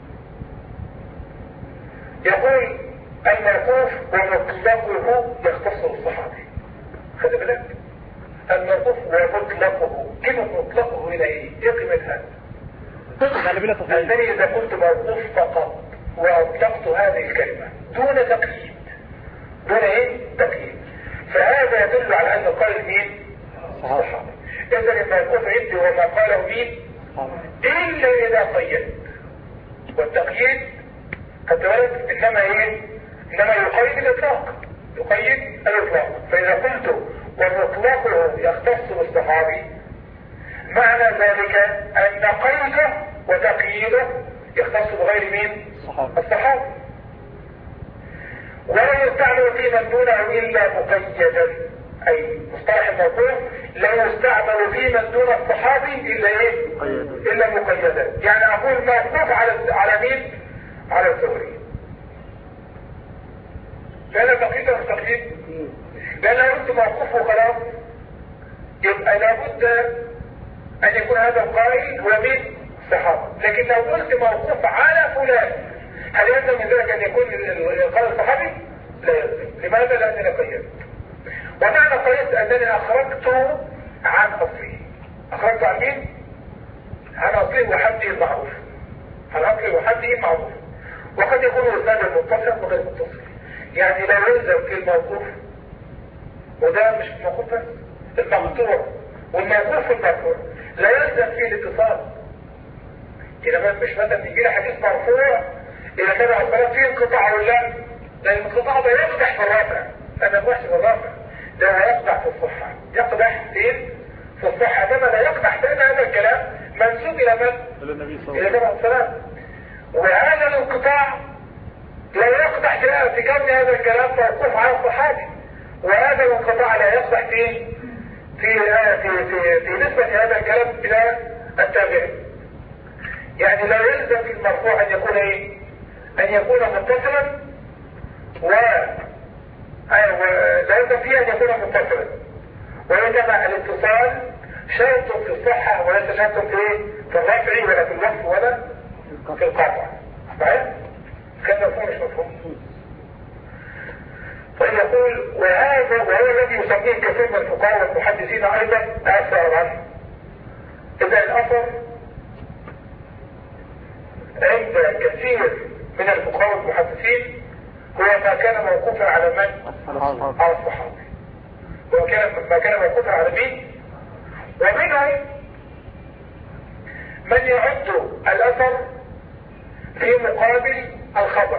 يقول الموقوف ومطلقه يختص بالصحابي. خلي بالك الموقوف ومطلقه، كلمة مطلقه هنا ايه؟ ايه قيمتها؟ أنني إذا كنت موقوف فقط وأطلقت هذه الكلمة دون تقييد، دون ايه؟ تقييد، فهذا يدل على أن قال مين؟ صحابي. إذا الموقوف عندي هو ما قاله مين؟ إلا إذا قيد. والتقييد خدت بالك إنما ايه؟ إنما يقيد الإطلاق، يقيد الإطلاق. فإذا قلت ومطلقه يختص بالصحابي، معنى ذلك أن قيده وتقييده يختص بغير مين؟ الصحابي. ولا يستعمل في من دونه إلا مقيدا، أي مصطلح الموقوف لا يستعمل في من دون الصحابي إلا إيه؟ إلا مقيدا. يعني أقول موقوف على مين؟ على الزهري. فأنا تقييد أو تقييد؟ لأن لو قلت موقوف وخلاص يبقى لابد أن يكون هذا القائل هو مين؟ صحابة. لكن لو قلت موقوف على فلان، هل يلزم من ذلك أن يكون القائل صحابي؟ لا يلزم. لماذا؟ لأنني قيدت. ومعنى قيدت أنني أخرجته عن أصله. أخرجته عن مين؟ عن أصله وحده المعروف. عن أصله وحده المعروف. وقد يكون الإسناد المتصل وغير متصل. يعني لا يلزم في الموقوف، وده مش موقوف بس، المقطوع والموقوف المرفوع لا يلزم فيه الاتصال. إذا مش مثلا يجي لي حديث مرفوع إذا كان عبارة فيه انقطاع ولا لا، لأن الانقطاع ده يفتح في الرافع، أنا بوحش في الرافع. لا يقدح في الصحة. يقدح فين؟ في الصحة. كما لا يقدح لأن هذا الكلام منسوب إلى من؟ إلى النبي صلى إلى الله النبي صلى الله عليه وسلم. وهذا الانقطاع لا يقدح في كون هذا الكلام موقوف على الصحابي، وهذا الانقطاع لا يقدح في نسبة هذا الكلام إلى التابعين. يعني لا يلزم في المرفوع أن يكون إيه؟ أن يكون متصلا، لا يلزم فيه أن يكون متصلا، وإنما الاتصال شرط في الصحة وليس شرط في الرفع ولا في الوقف ولا في القطع. صحيح؟ كان مفهوم مش مفهوم؟ فيقول وهو الذي يسميه كثير من الفقهاء والمحدثين أيضا أثرا. إذا الأثر عند كثير من الفقهاء والمحدثين هو ما كان موقوفا على من؟ على الصحابة. ما كان موقوفا على مين؟ ومنهم من يعد الأثر في مقابل الخبر،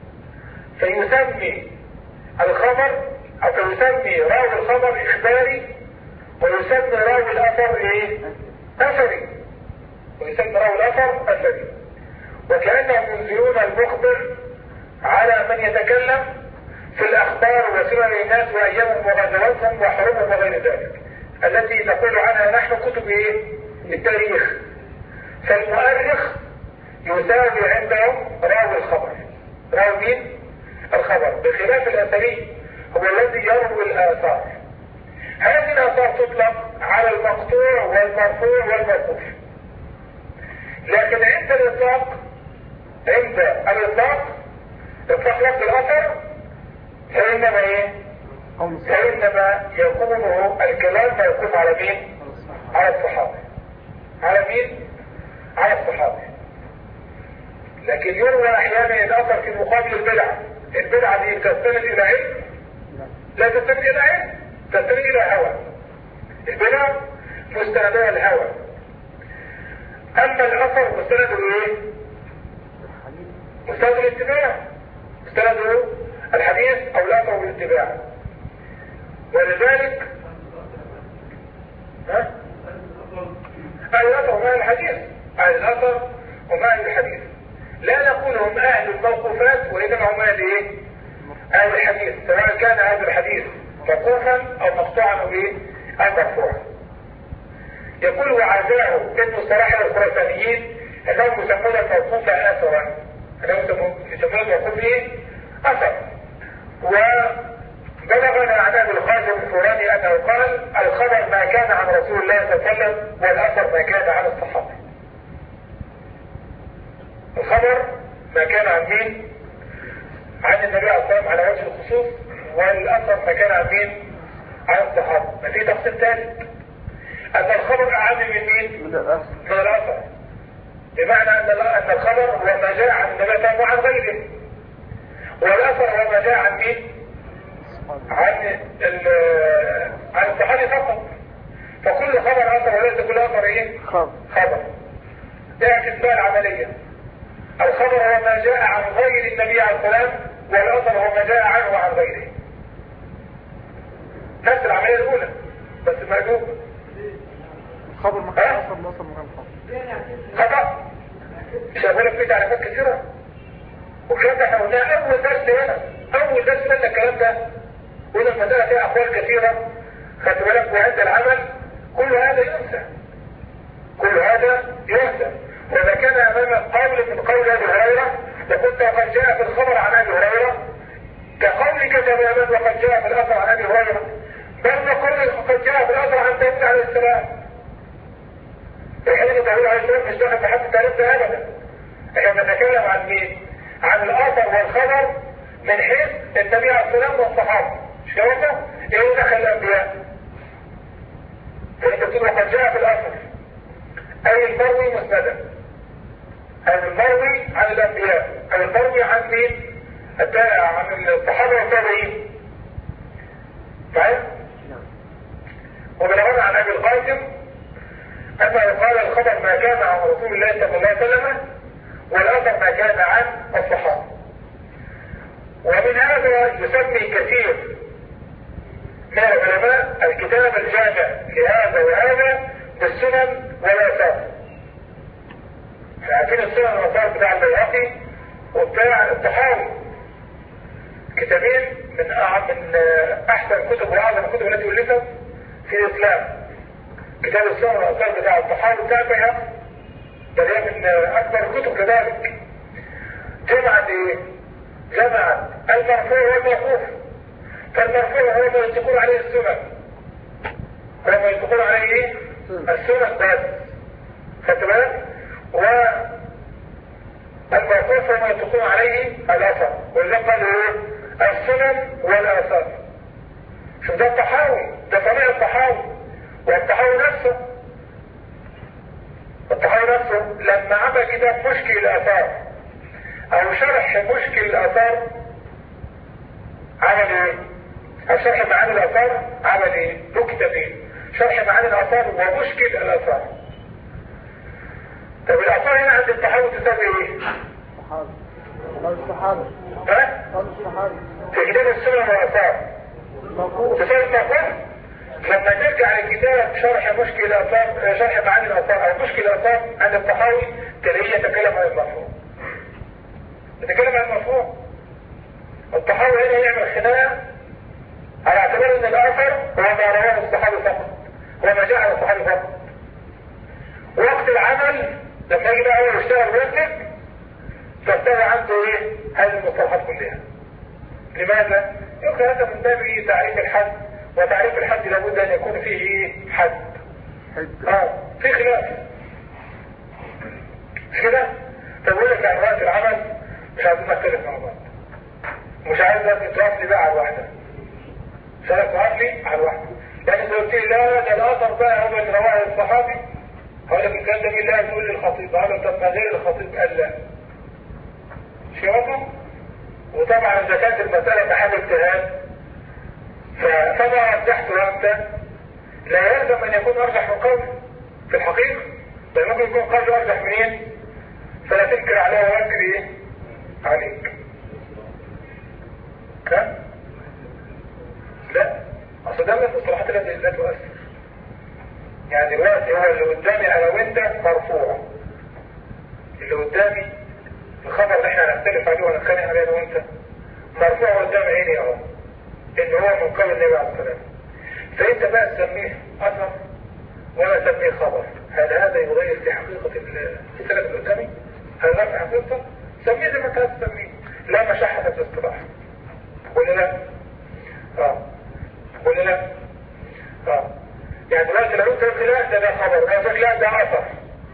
فيسمي الخبر أو فيسمي راوي الخبر إخباري، ويسمي راوي الأثر إيه؟ أثري. ويسمي راوي الأثر أثري، وكأنهم ينزلون المخبر على من يتكلم في الأخبار وسنن الناس وأيامهم وغزواتهم وحروبهم وغير ذلك، التي نقول عنها نحن كتب إيه؟ التاريخ. فالمؤرخ يساوي عندهم راوي الخبر. راوي مين؟ الخبر. بخلاف الأثري هو الذي يروي الآثار. هذه الآثار تطلق على المقطوع والمرفوع والموقوف، لكن عند الإطلاق إطلاق لفظ الأثر فإنما إيه؟ فإنما يكون الكلام موقوف على مين؟ على الصحابة. على مين؟ على الصحابة. لكن يروى أحيانا الأثر في مقابل البدعة. البدعة دي تستند إلى علم؟ لا تستند إلى علم، تستند إلى هوى. البدعة مستندها الهوى، أما الأثر مستنده إيه؟ مستند الاتباع، مستنده الحديث أو الأثر والاتباع. ولذلك الأثر وما الحديث، الأثر وما الحديث لا نقول هم أهل الموقوفات، وإنما هم أهل إيه؟ أهل الحديث، سواء كان هذا الحديث موقوفا أو مقطوعا أو إيه؟ أو مرفوعا. يقول وعزاه ابن الصلاح الخراسانيين أنهم يسمون الموقوف أثرا، أنهم يسمون الموقوف إيه؟ أثر. وبلغنا عن أبي القاسم الفوراني أنه قال الخبر ما كان عن رسول الله صلى الله عليه وسلم، والأثر ما كان عن الصحابة. الخبر ما كان عن مين؟ عن النبي عليه الصلاة والسلام على وجه الخصوص، والأثر ما كان عن مين؟ عن الصحابة. ما في تقسيم ثالث أن الخبر أعم من مين؟ من الأثر، بمعنى أن الخبر هو ما جاء عن النبي صلى الله عليه وسلم وعن غيره، والأثر هو ما جاء عن مين؟ عن الصحابة فقط. فكل خبر أثر وليس كل أثر إيه؟ خبر. اعكس بقى العملية. الخبر هو ما جاء عن غير النبي عليه السلام، والأثر هو ما جاء عنه وعن غيره. نفس العملية الأولى بس مأجوب. الخبر ما كان أثر الأثر ما كان خبر. خطأ. مش هقول لك فيه تعريفات كثيرة، والكلام ده احنا قلناه أول درس هنا، أول درس لنا الكلام ده. قلنا المسألة فيها أقوال كثيرة، خدت بالك، وعند العمل كل هذا ينسى. كل هذا ينسى. وإذا كان أمامك قول من قول أبي هريرة لكنت قد جاء في الخبر عن أبي هريرة كقولك تماما وقد جاء في الأثر عن أبي هريرة، بل نقول قد جاء في الأثر عن داود عليه السلام. الحين داود عليه السلام مش داخل في حد التاريخ ده أبدا. احنا بنتكلم عن مين؟ عن الأثر والخبر من حيث النبي عليه السلام والصحابة. مش كده؟ إيه دخل الأنبياء؟ فإنت تقول قد جاء في الأثر أي المروي مسندا، أي المروي عن الأنبياء، أي المروي عن مين؟ عن الصحابة والتابعين. فاهم؟ وبلغنا عن أبي القاسم أنه قال الخبر ما كان عن رسول الله صلى الله عليه وسلم، والأثر ما كان عن الصحابة. ومن هذا يسمي كثير من الكتاب الجامع لهذا وهذا بالسنن والآثار. احنا عارفين السنن والآثار بتاع البيهقي وبتاع الطحاوي، كتابين من احسن الكتب واعظم الكتب التي الفت في الاسلام. كتاب السنن والآثار بتاع الطحاوي بتاع البيهقي ده من اكبر الكتب كذلك. جمعت ايه؟ جمعت المرفوع والموقوف. فالمرفوع هو ما يتقول عليه السنن، هو ما يتقول عليه ايه؟ السنن بس، خدت بالك؟ والموقوف هو ما يتقول عليه الاثر، واللي قال ايه؟ السنن والاثار. شوف ده الطحاوي، ده صنيع الطحاوي. والطحاوي نفسه لما عمل كتاب مشكل الاثار او شرح مشكل الاثار عمل ايه؟ او شرح معاني الاثار عمل ايه؟ له كتابين، شرح معاني الاثار ومشكل الاثار. طب الاثار هنا عند الطحاوي تسمى ايه؟ الصحابة. ها؟ في كتاب السنن والاثار تسمى الموقوف. لما ترجع لكتاب شرح مشكل الاثار، شرح معاني الاثار او مشكل الاثار عند الطحاوي تلاقيه يتكلم عن المرفوع. يتكلم عن المرفوع. الطحاوي هنا يعمل خناقه على اعتبار ان الاثر هو ما رواه الصحابي فقط، هو ما جاء على الصحابي فقط. وقت العمل لما يجي بقى هو يشتغل ويكتب تستوى عنده ايه؟ هذه المصطلحات كلها. لماذا؟ يمكن هذا من باب تعريف الحد، وتعريف الحد لابد ان يكون فيه ايه؟ حد. في خلاف. مش كده؟ فبقول لك عن وقت العمل مش عايزين نختلف مع بعض. مش عايز تتوقف لي بقى على الواحدة. مش عايز تتوقف لي على الواحدة. يعني انت قلت لي لا ده الاثر بقى هو اللي رواه الصحابي. هقول لك الكلام ده مين لا تقول لي الخطيب. هقول لك طب ما غير الخطيب قال لا. مش كده؟ وطبعا اذا كانت المسألة محل اجتهاد فما رجحته انت لا يلزم ان يكون ارجح من قول في الحقيقة. بل ممكن يكون قول ارجح منين؟ فلا تنكر عليه وينكر ايه؟ عليك. لا؟ لا، اصل ده من المصطلحات التي لا تؤثر. يعني دلوقتي هو اللي قدامي انا وانت مرفوع. اللي قدامي الخبر اللي احنا هنختلف عليه ونتخانق عليه انا وانت مرفوع قدام عيني اهو. ان هو من قول النبي عليه الصلاه. فانت بقى تسميه اثر ولا تسميه خبر. هل هذا يغير في حقيقه السلف اللي قدامي؟ هل غير في حقيقته؟ سميه زي ما انت تسميه، لا مشحة في الاصطلاح. ولا لا؟ ولا لا؟ يعني دلوقتي لو انت قلت لا ده خبر، لو قلت لا ده اثر،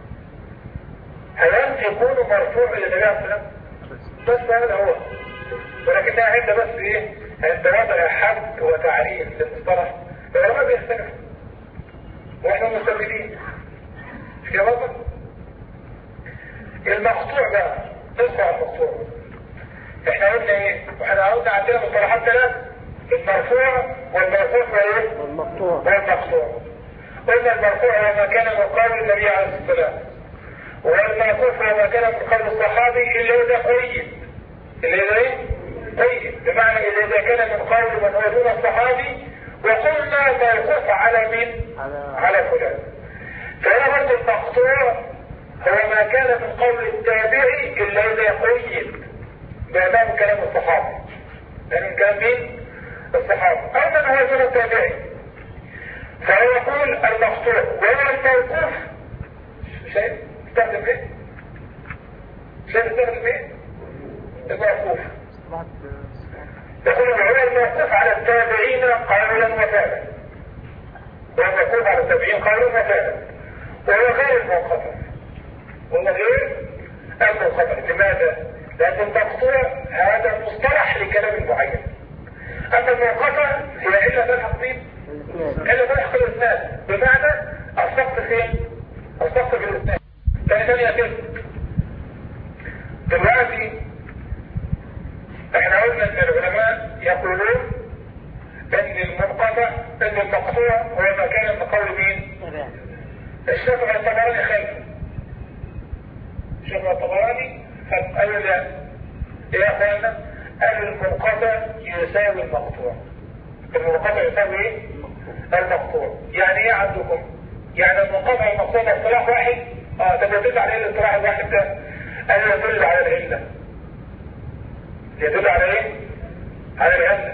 هل يكون مرفوع الى النبي عليه الصلاه؟ بس هذا هو. ولكنها عند بس ايه؟ عند وضع حد وتعريف للمصطلح العلماء بيختلفوا واحنا مستفيدين. مش كده برضه؟ المقطوع بقى ندخل على المقطوع. احنا قلنا ايه؟ واحنا قلنا عندنا مصطلحات ثلاث: المرفوع والموقوف وايه؟ والمقطوع. قلنا المرفوع هو ما كان من قول النبي عليه الصلاه والسلام، والموقوف هو ما كان من قول الصحابي اللي هو ده قيد. اللي هو ايه؟ قيد، بمعنى اذا كان من قول من هو دون الصحابي وقلنا موقوف على مين؟ على فلان. فهنا برضه المقطوع هو ما كان من قول التابعي اللي هو قيد بأمام كلام الصحابي. يعني كلام مين؟ الصحابي. أما من هو دون التابعي فهو يقول المقطوع. وهو الموقوف شايف استخدم ايه؟ استخدم ايه؟ الموقوف. يقول هو الموقوف على التابعين قولا وفعلا، والموقوف على التابعين قولا وفعلا، وهو غير المنقطع. وهو غير المنقطع. لماذا؟ لأن المقطوع هذا مصطلح لكلام معين. أما المنقطع هي إلا بالحقيقة، إلا بالحق الإسناد، بمعنى السقط فين؟ السقط في الإسناد. ثاني يتم. دلوقتي احنا قلنا ان العلماء يقولون ان المنقطع ان المقطوع هو ما كان من قول مين؟ الشافعي الطبراني خلفه. الشافعي الطبراني قالوا لا. ايه يا اخوانا؟ قالوا المنقطع يساوي المقطوع. المنقطع يساوي ايه؟ المقطوع. يعني ايه عندكم؟ يعني المنقطع المقطوع ده اصطلاح واحد. طب يدل على ايه الاصطلاح الواحد ده؟ انا يدل على العله. يدل على ايه؟ على العله.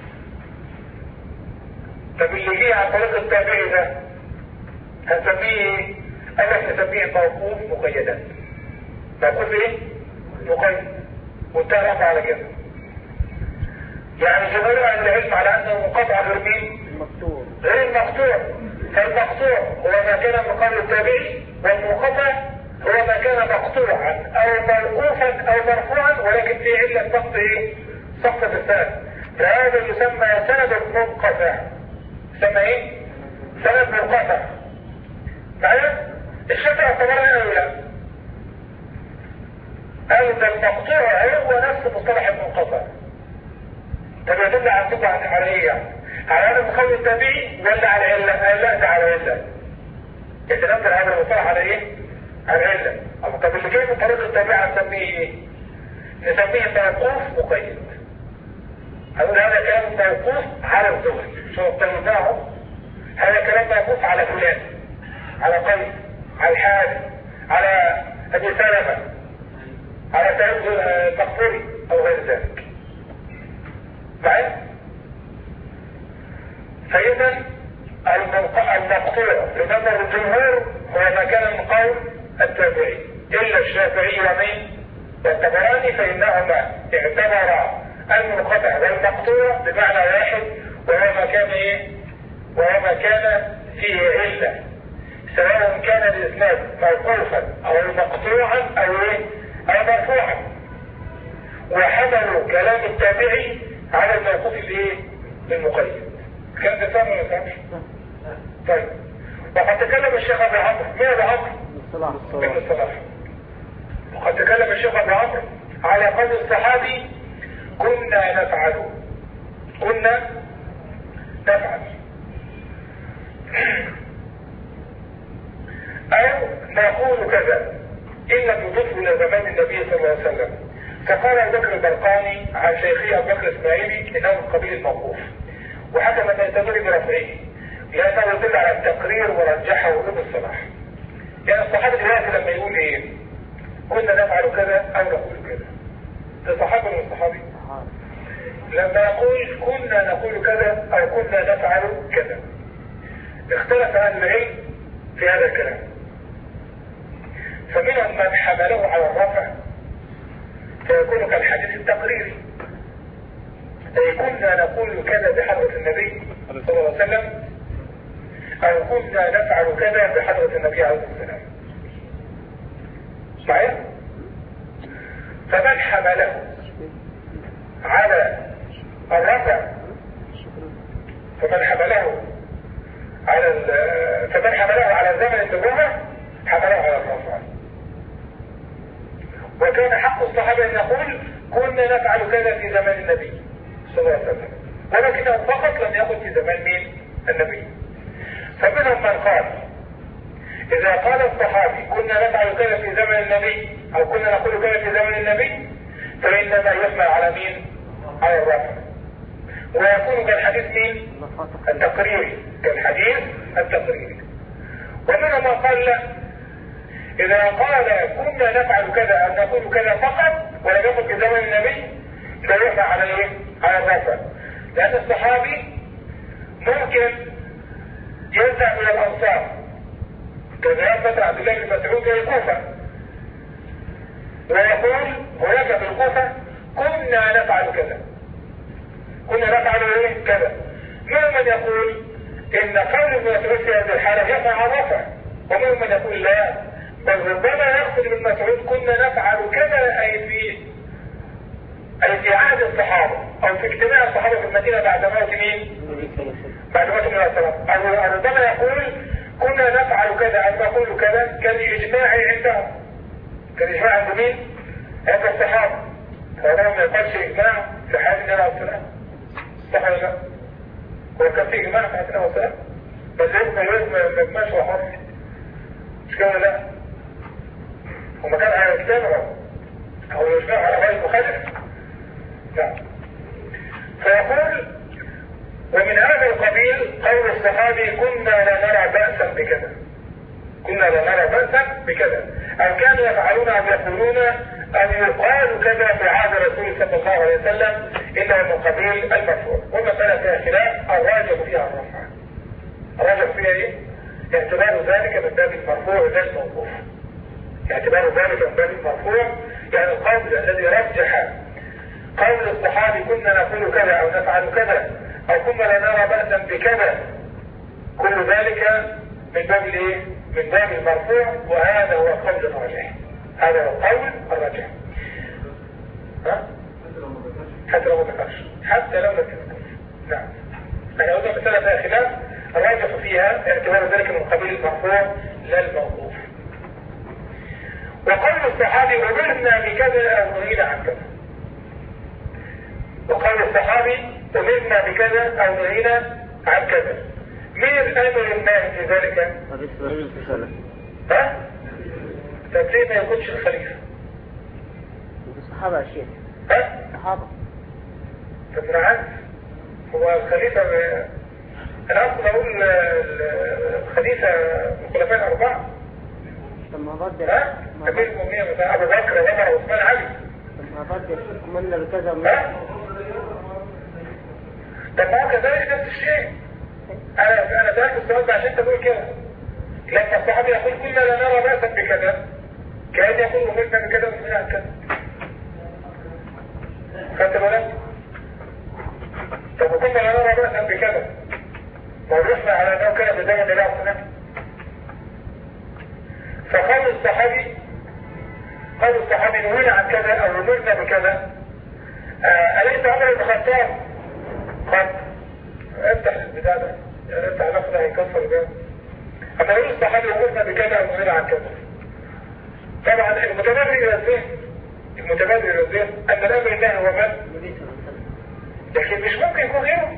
طب اللي جه عن طريق التابعي ده هنسميه ايه؟ قال لك نسميه موقوف مقيدا. موقوف ايه؟ مقيد. وانتهى رفع على كده. يعني جمهور اهل العلم على انه منقطع غير مين؟ المقطوع. غير المقطوع. فالمقطوع هو ما كان من قبل التابعي، والمنقطع هو ما كان مقطوعا او موقوفا او مرفوعا ولكن في عله سقط ايه؟ سقط السند. فهذا يسمى سند منقطع. يسمى ايه؟ سند منقطع. معايا؟ الشافعي اعتبرها او لا؟ قال ده المقطوع هو نفس مصطلح المنقطع. طب يدل على ايه يعني؟ على هذا المقول التابعي ولا على العله؟ قال لا ده على العله. يتنزل هذا المصطلح على ايه؟ على العله. طب اللي جاي من طريق التابعي هنسميه ايه؟ نسميه موقوف مقيد. هقول هذا كلام موقوف على الزهري. شو قيدناه؟ هذا كلام موقوف على فلان، على قيس، على الحارث، على ابي سلمة، على سعيد المقبوري او غير ذلك. معايا؟ فاذا المقطوع لنظر الجمهور هو ما كان من قول التابعي الا الشافعي ومين والطبراني فانهما اعتبرا المنقطع والمقطوع بمعنى واحد، وهو ما كان ايه؟ وهو ما كان فيه عله، سواء كان الاسناد موقوفا او مقطوعا او ايه؟ او مرفوعا. وحملوا كلام التابعي على الموقوف الايه؟ المقيد. كان ده فاهم ولا ما فهمش؟ طيب. وقد تكلم الشيخ ابو عمرو. مين ابو عمرو؟ ابن الصلاح. وقد تكلم الشيخ ابو عمرو على قول الصحابي كنا نفعل. كنا نفعل. او نقول كذا ان لم يضيفوا الى زمان النبي صلى الله عليه وسلم. فقال ابو بكر البرقاني عن شيخه ابو بكر الاسماعيلي انه من قبيل الموقوف، وحكم ان يعتبر برفعه لانه يدل على التقرير ورجحه ابن الصلاح. يعني الصحابي دلوقتي لما يقول ايه؟ كنا نفعل كذا او نقول كذا. ده صحابي ولا صحابي؟ لما يقول كنا نقول كذا او كنا نفعل كذا، اختلف اهل العلم في هذا الكلام. فمنهم من حمله على الرفع فيكون كالحديث التقريري، أي كنا نقول كذا بحضرة النبي صلى الله عليه وسلم أو كنا نفعل كذا بحضرة النبي عليه الصلاة والسلام. صحيح؟ فمن حمله على الرفع فمن حمله على زمن النبوة حمله على الرفع. وكان حق الصحابة أن يقول كنا نفعل كذا في زمان النبي صلى الله عليه وسلم، ولكنه فقط لم يقل في زمان مين؟ النبي. فمنهم من قال إذا قال الصحابي كنا نفعل كذا في زمن النبي أو كنا نقول كذا في زمن النبي فإنما يحمل على مين؟ على الرفع، ويكون كالحديث مين؟ التقريري. كالحديث التقريري. ومنهم من قال لا، إذا قال كنا نفعل كذا أو نقول كذا فقط ولم يكن في زمن النبي فيحمل على ايه؟ على الرفع. لأن الصحابي ممكن يذهب إلى الأنصار كذلك فترة عبد الله بن مسعود إلى الكوفة ويقول هناك في الكوفة كنا نفعل كذا، كنا نفعل ايه؟ كذا. منهم من يقول إن قول ابن مسعود في هذه الحالة يقع على الرفع، ومنهم من يقول لا، بل ربما يقصد ابن مسعود كنا نفعل كذا أي في عهد الصحابة أو في اجتماع الصحابة في المدينة بعد موت مين؟ بعد موت النبي صلى الله عليه وسلم. أو ربما يقول كنا نفعل كذا أو نقول كذا كالإجماع عندهم. كالإجماع عند مين؟ عند الصحابة. فهذا ما يقالش إجماع في حياة النبي عليه الصلاة والسلام. صح ولا لا؟ هو كان في إجماع في حياة النبي عليه الصلاة والسلام، بس ما يجمعش وحصل. مش كده لا؟ وما كان على الكتاب أو يجمع على غير مخالف. لا. فيقول ومن هذا القبيل قول الصحابي كنا لا نرى بأسا بكذا، كنا لا نرى بأسا بكذا، أو كانوا يفعلون أو يقولون أو يقال كذا في عهد الرسول صلى الله عليه وسلم إلا من قبيل المرفوع. والمسألة فيها خلاف، الراجح فيها الرفع. الراجح فيها إيه؟ اعتبار ذلك من باب المرفوع لا الموقوف. اعتبار ذلك من باب المرفوع يعني القول الذي رجح قول الصحابي كنا نقول كذا أو نفعل كذا أو كنا لا نرى بأسا بكذا، كل ذلك من باب الايه؟ من باب المرفوع، وهذا هو القول الراجح. هذا هو القول الراجح. حتى لو ما ذكرش، حتى لو لم تذكر. نعم. أنا أقول المسألة فيها خلاف، الراجح فيها اعتبار ذلك من قبيل المرفوع لا الموقوف. وقول الصحابي أمرنا بكذا أو نهينا عن كذا. وقول الصحابي أمرنا بكذا أو نهينا عن كذا. مين الأمر الناهي في ذلك؟ ها؟ طب ليه ما يكونش الخليفة؟ الصحابة يا شيخ. ها؟ الصحابة. طب أنا عارف هو الخليفة أنا أصلا أقول الخليفة من الخلفاء الأربعة. طب ما برد ها؟ أمير المؤمنين مثلا أبو بكر وعمر وعثمان علي. طب ما برد يا شيخ كملنا بكذا ها؟ طب ما هو كذلك نفس الشيء. أنا سألت السؤال ده عشان تقول كده. لما الصحابي يقول كنا لا نرى بأسا بكذا كأن يقول أمرنا بكذا ونهينا عن كذا. خدت بالك؟ طب وكنا لا نرى بأسا بكذا ورحنا على أنه كان بداية للعصنا. فقال الصحابي نهينا عن كذا أو أمرنا بكذا. أليس عمر بن الخطاب قد افتح البتاع ده، افتح الأخذ ده هيكسر الباب. أما يقول الصحابي أمرنا بكذا أو نهينا عن كذا. طبعا المتبادر إلى الذهن أن الأمر النهي هو من؟ لكن مش ممكن يكون غيره.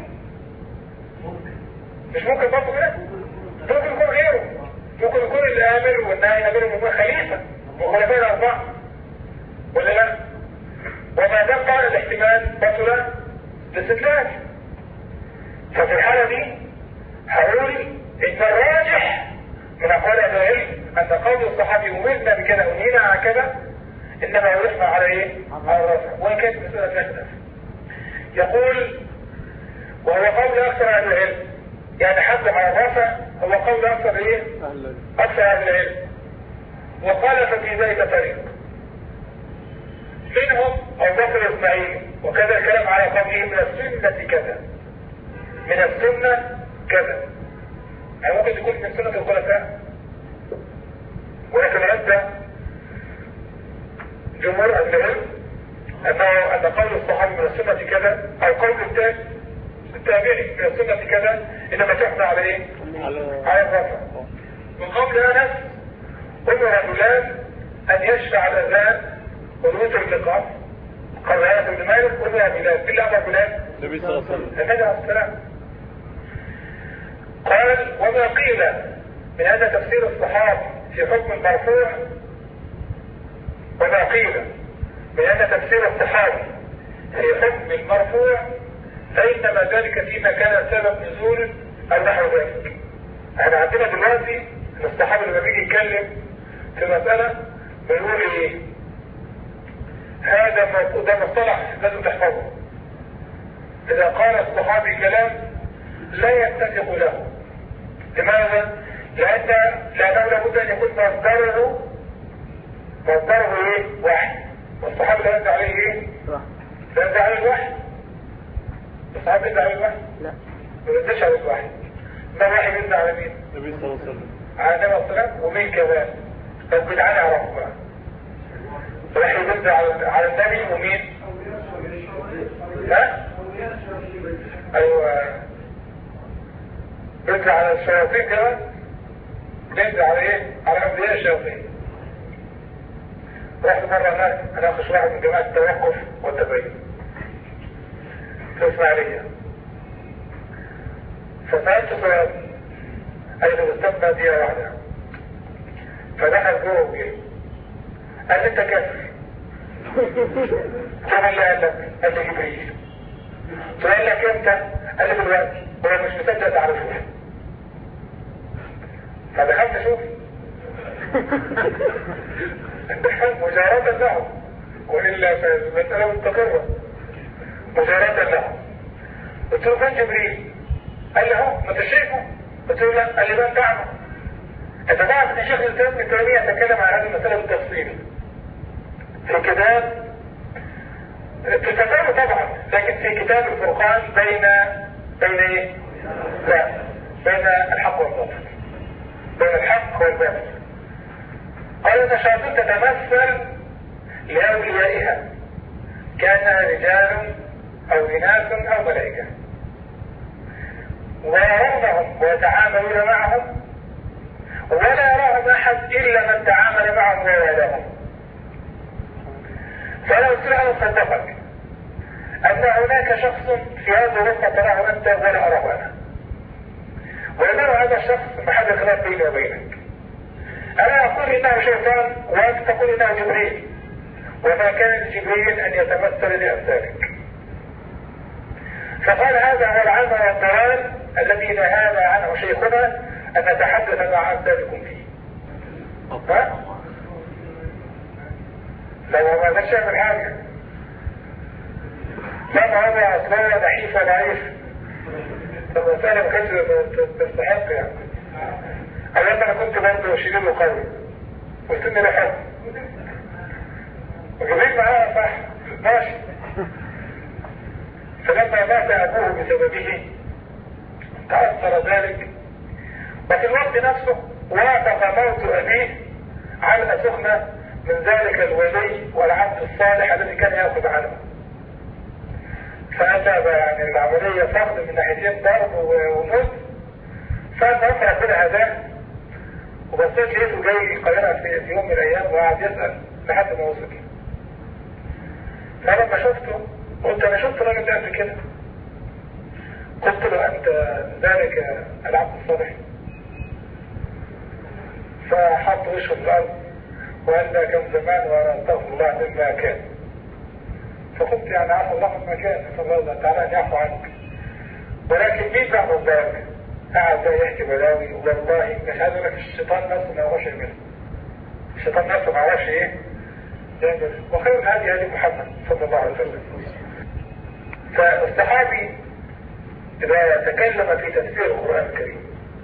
مش ممكن برضه كده؟ ممكن يكون غيره. ممكن يكون الآمر والنهي أمرهم يكون خليفة وخلفاء الأربعة ولا لا؟ وما تبقى الاحتمال بطل الاستدلال. ففي الحالة دي هقول إن الراجح من أقوال أهل العلم أن قول الصحابي أمرنا بكذا ونهينا عن كذا إنما يرفع على إيه؟ على الرفع، وإن كانت مسألة تختلف. يقول وهو قول أكثر أهل العلم، يعني حتى على الرفع هو قول أكثر إيه؟ أكثر أهل العلم. وقال ففي ذلك فريق منهم أبو بكر الإسماعيلي، وكذا الكلام على قوله من السنة كذا، من السنة كذا، يعني ممكن تكون من سنة الخلفاء، ولكن أنت جمهور أهل العلم أن قول الصحابي من السنة كذا أو قول التابعي من السنة كذا إنما تحمل على إيه؟ على الرفع. وقول أنس أمر بلال أن يشفع الأذان والوتر اللقاء. قال أنس بن مالك أمر بلال، إلا أمر بلال النبي صلى الله عليه وسلم النبي عليه السلام. قال وما قيل من هذا تفسير الصحابة في حكم المرفوع، وما قيل من هذا تفسير الصحابة في حكم المرفوع فإنما ذلك فيما كان سبب نزول أو نحو ذلك. احنا عندنا دلوقتي ان الصحابي لما بيجي يتكلم في مسألة بيقول ايه؟ ده مصطلح لازم تحفظه. إذا قال الصحابي كلام لا يتفق له. لماذا؟ لأنه لابد أن يكون مصدره ايه؟ وحي. والصحابي لا ينزع عليه ايه؟ لا ينزع عليه الوحي. الصحابي ينزع عليه الوحي؟ لا، ما ينزعش عليه الوحي. ما الوحي ينزع على مين؟ النبي صلى الله عليه وسلم. على النبي صلى الله عليه وسلم. ومين كمان؟ طب تعالى اعرفه بقى. الوحي ينزع على النبي ومين؟ ها؟ ايوه، ينزع على الشياطين كمان. ينزع على ايه؟ على انبياء الشياطين. رحت مرة هناك اناقش واحد من جماعة التوقف والتبين في اسماعيلية، فسألت سؤال قال لي استنى دقيقة واحدة. فدخل جوه وجه قال لي انت كافر. قال اللي قال لك؟ قال لي جبريل. فقال لك انت؟ قال لي دلوقتي هو مش مصدق تعرفه. فدخلت اشوف مجاراة له، وإلا فالمسألة مستقرة مجاراة له. قلت له فين جبريل؟ قال لي اهو ما انت شايفه. قلت له لا. قال لي ما انت اعمل. انت تعرف ان شيخ الاسلام ابن تيمية تكلم عن هذه المسألة بالتفصيل في كتاب، في الفتاوى طبعا، لكن في كتاب الفرقان بين ايه؟ لا، بين الحق والباطل، بين الحق والباطل. قال ان الشياطين تتمثل لأوليائها كأنها رجال أو إناث أو ملائكة، ويرونهم ويتعاملون معهم، ولا يراهم أحد إلا من تعامل معهم ووالهم. فأنا قلت له أنا أصدقك أن هناك شخص في هذا الوقت تراه أنت ولا أراه أنا، وإنه هذا الشخص محل خلاف بيني وبينك. أنا أقول إنه شيطان وأنت تقول إنه جبريل، وما كان جبريل أن يتمثل لأمثالك. فقال هذا هو العمى والضلال الذي نهانا عنه شيخنا أن نتحدث مع أمثالكم فيه. ها؟ لو ما قدرش يعمل حاجة، لما هذا أصلاً ضعيف ضعيف، فالمسألة ما كانتش تستحق يعني. أنا كنت برضه شديد وقوي وسن لحد وجبريل معايا صح ماشي. فلما مات أبوه بسببه تأثر ذلك، وفي الوقت نفسه وافق موت أبيه على سخنة من ذلك الولي والعبد الصالح الذي كان يأخذ عنه. فأتى يعني العملية فقد من ناحيتين ضرب وموت. فالمهم ربنا هداه، وبصيت لقيته جاي القاهرة في يوم من الأيام وقعد يسأل لحد ما وصل. فلما شفته قلت أنا شفت الراجل ده قبل كده. قلت له أنت ذلك العبد الصالح؟ فحط وشه في الأرض وقال ده كان زمان وأنا أستغفر الله مما كان. فقلت يعني عفو الله مما كان، نسأل الله تعالى أن يعفو عنك. ولكن مين بعد ذلك؟ قاعد يحكي بلاوي، والله مش عايز اقول لك الشيطان نفسه ما هوش يعمل. الشيطان نفسه ما هوش ايه؟ يعمل. وخير الهدي هدي محمد صلى الله عليه وسلم. فالصحابي إذا تكلم في تفسير القرآن الكريم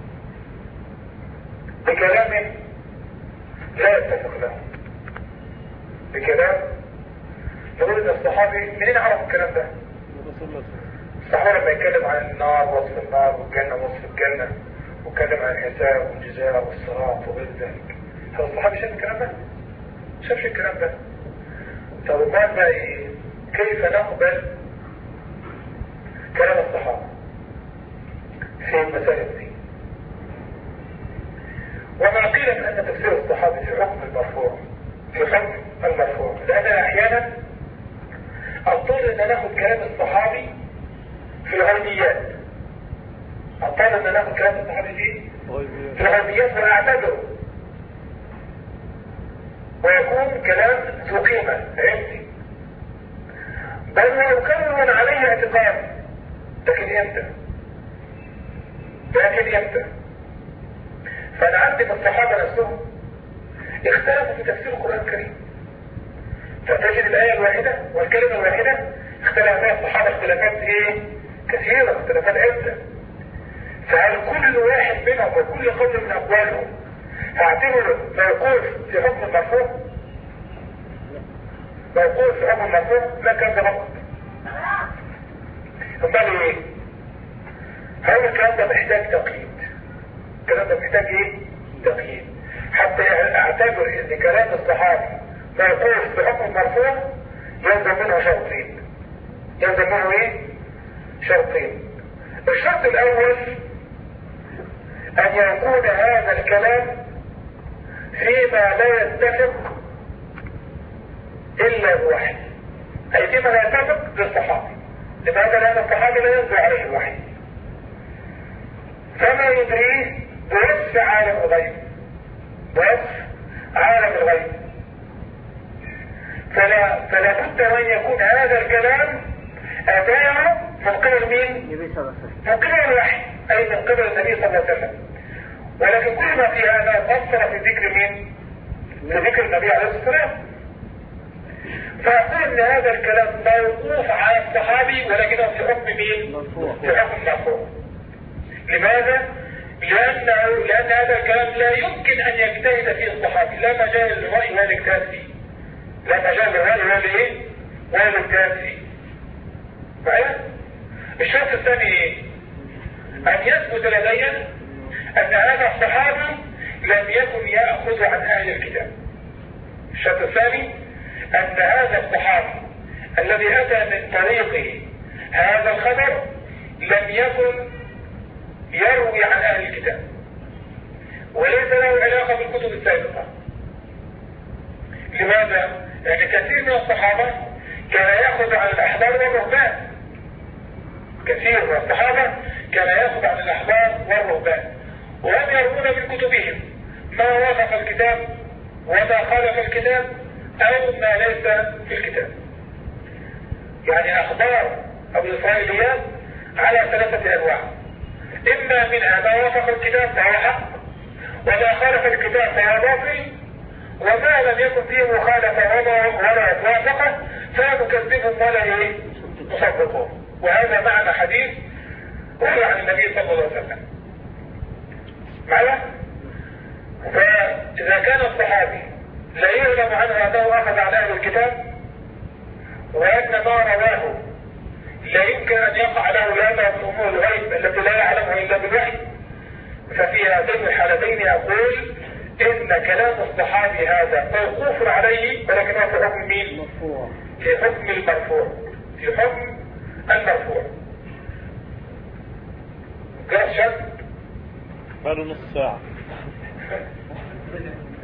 بكلام لا يتفق له، بكلام نقول ان الصحابي منين عرف الكلام ده؟ الصحابة لما يتكلم عن النار وصف النار والجنة وصف الجنة، ويتكلم عن الحساب والجزاء والصراط وغير ذلك، هل الصحابي شاف الكلام ده؟ شافش الكلام ده. طب ماذا كيف نقبل كلام الصحابة في المسائل دي؟ وما قيل من أن تفسير الصحابي في حكم المرفوع، في حكم المرفوع، لأن أحيانا أضطر أن ناخد كلام الصحابي في الغيبيات. أضطر أن ناخد كلام الصحابي في الغيبيات ونعتبره ويكون كلام ذو قيمة عندي، بل ويكون عليه اعتقاد. لكن امتى؟ فأنا عندي من الصحابة نفسهم اختلفوا في تفسير القرآن الكريم، فتجد الآية الواحدة والكلمة الواحدة اختلف فيها الصحابة اختلافات ايه؟ كثيرة، اختلافات عدة. فهل كل واحد منهم وكل قول من أقوالهم هعتبره موقوف في حكم المرفوع؟ موقوف في حكم المرفوع؟ لا، كان ده غلط. امال ايه؟ هل الكلام ده محتاج تقييد؟ الكلام ده محتاج ايه؟ تقييد. حتى اعتبر ان كلام الصحابي موقوف في حكم المرفوع يلزم منه شرطين. يلزم منه ايه؟ شرطين. الشرط الاول ان يكون هذا الكلام فيما لا يتفق الا بوحي، اي فيما لا يتفق للصحابي. لماذا؟ لان الصحابي لا ينزل عليه الوحي، فما يدريه بوصف عالم الغيب، بوصف عالم الغيب. فلا بد ان يكون هذا الكلام اتاه من قبل مين؟ النبي صلى الله عليه وسلم. من قبل الوحي، أي من قبل النبي صلى الله عليه وسلم. ولكن كل ما في هذا أثر في ذكر مين؟ في ذكر النبي عليه الصلاة والسلام. فأقول أن هذا الكلام موقوف على الصحابي ولكنه في حكم مين؟ في حكم مرفوع. لماذا؟ لأن هذا الكلام لا يمكن أن يجتهد فيه الصحابي، لا مجال للرأي ولا الاجتهاد فيه. لا مجال للرأي ولا الاجتهاد فيه. معايا؟ الشرط الثاني ايه؟ أن يثبت لدي أن هذا الصحابي لم يكن يأخذ عن أهل الكتاب. الشرط الثاني أن هذا الصحابي الذي أتى من طريقه هذا الخبر لم يكن يروي عن أهل الكتاب، وليس له علاقة بالكتب السابقة. لماذا؟ لأن كثير من الصحابة كان يأخذ عن الأحبار والرهبان. كثير من الصحابة كان يأخذ عن الأحبار والرهبان، وهم يروون من كتبهم ما وافق الكتاب وما خالف الكتاب أو ما ليس في الكتاب. يعني أخبار أو الإسرائيليات على 3 أنواع: إما منها ما وافق الكتاب فهو حق، وما خالف الكتاب فهو باطل، وما لم يكن فيه مخالفة ولا موافقة فنكذبهم ولا نصدقهم. وهذا معنى حديث روي عن النبي صلى الله عليه وسلم. معنا؟ فإذا كان الصحابي لا يعلم عنه أنه أخذ عن أهل الكتاب، وأن ما رواه لا يمكن أن يقع له لامة من أمور الغيب التي لا يعلمها إلا بالوحي، ففي هاتين الحالتين أقول إن كلام الصحابي هذا موقوف عليه ولكنه في حكم مين؟ في حكم المرفوع. في حكم المرفوع. جاء شك؟ قالوا نص ساعة.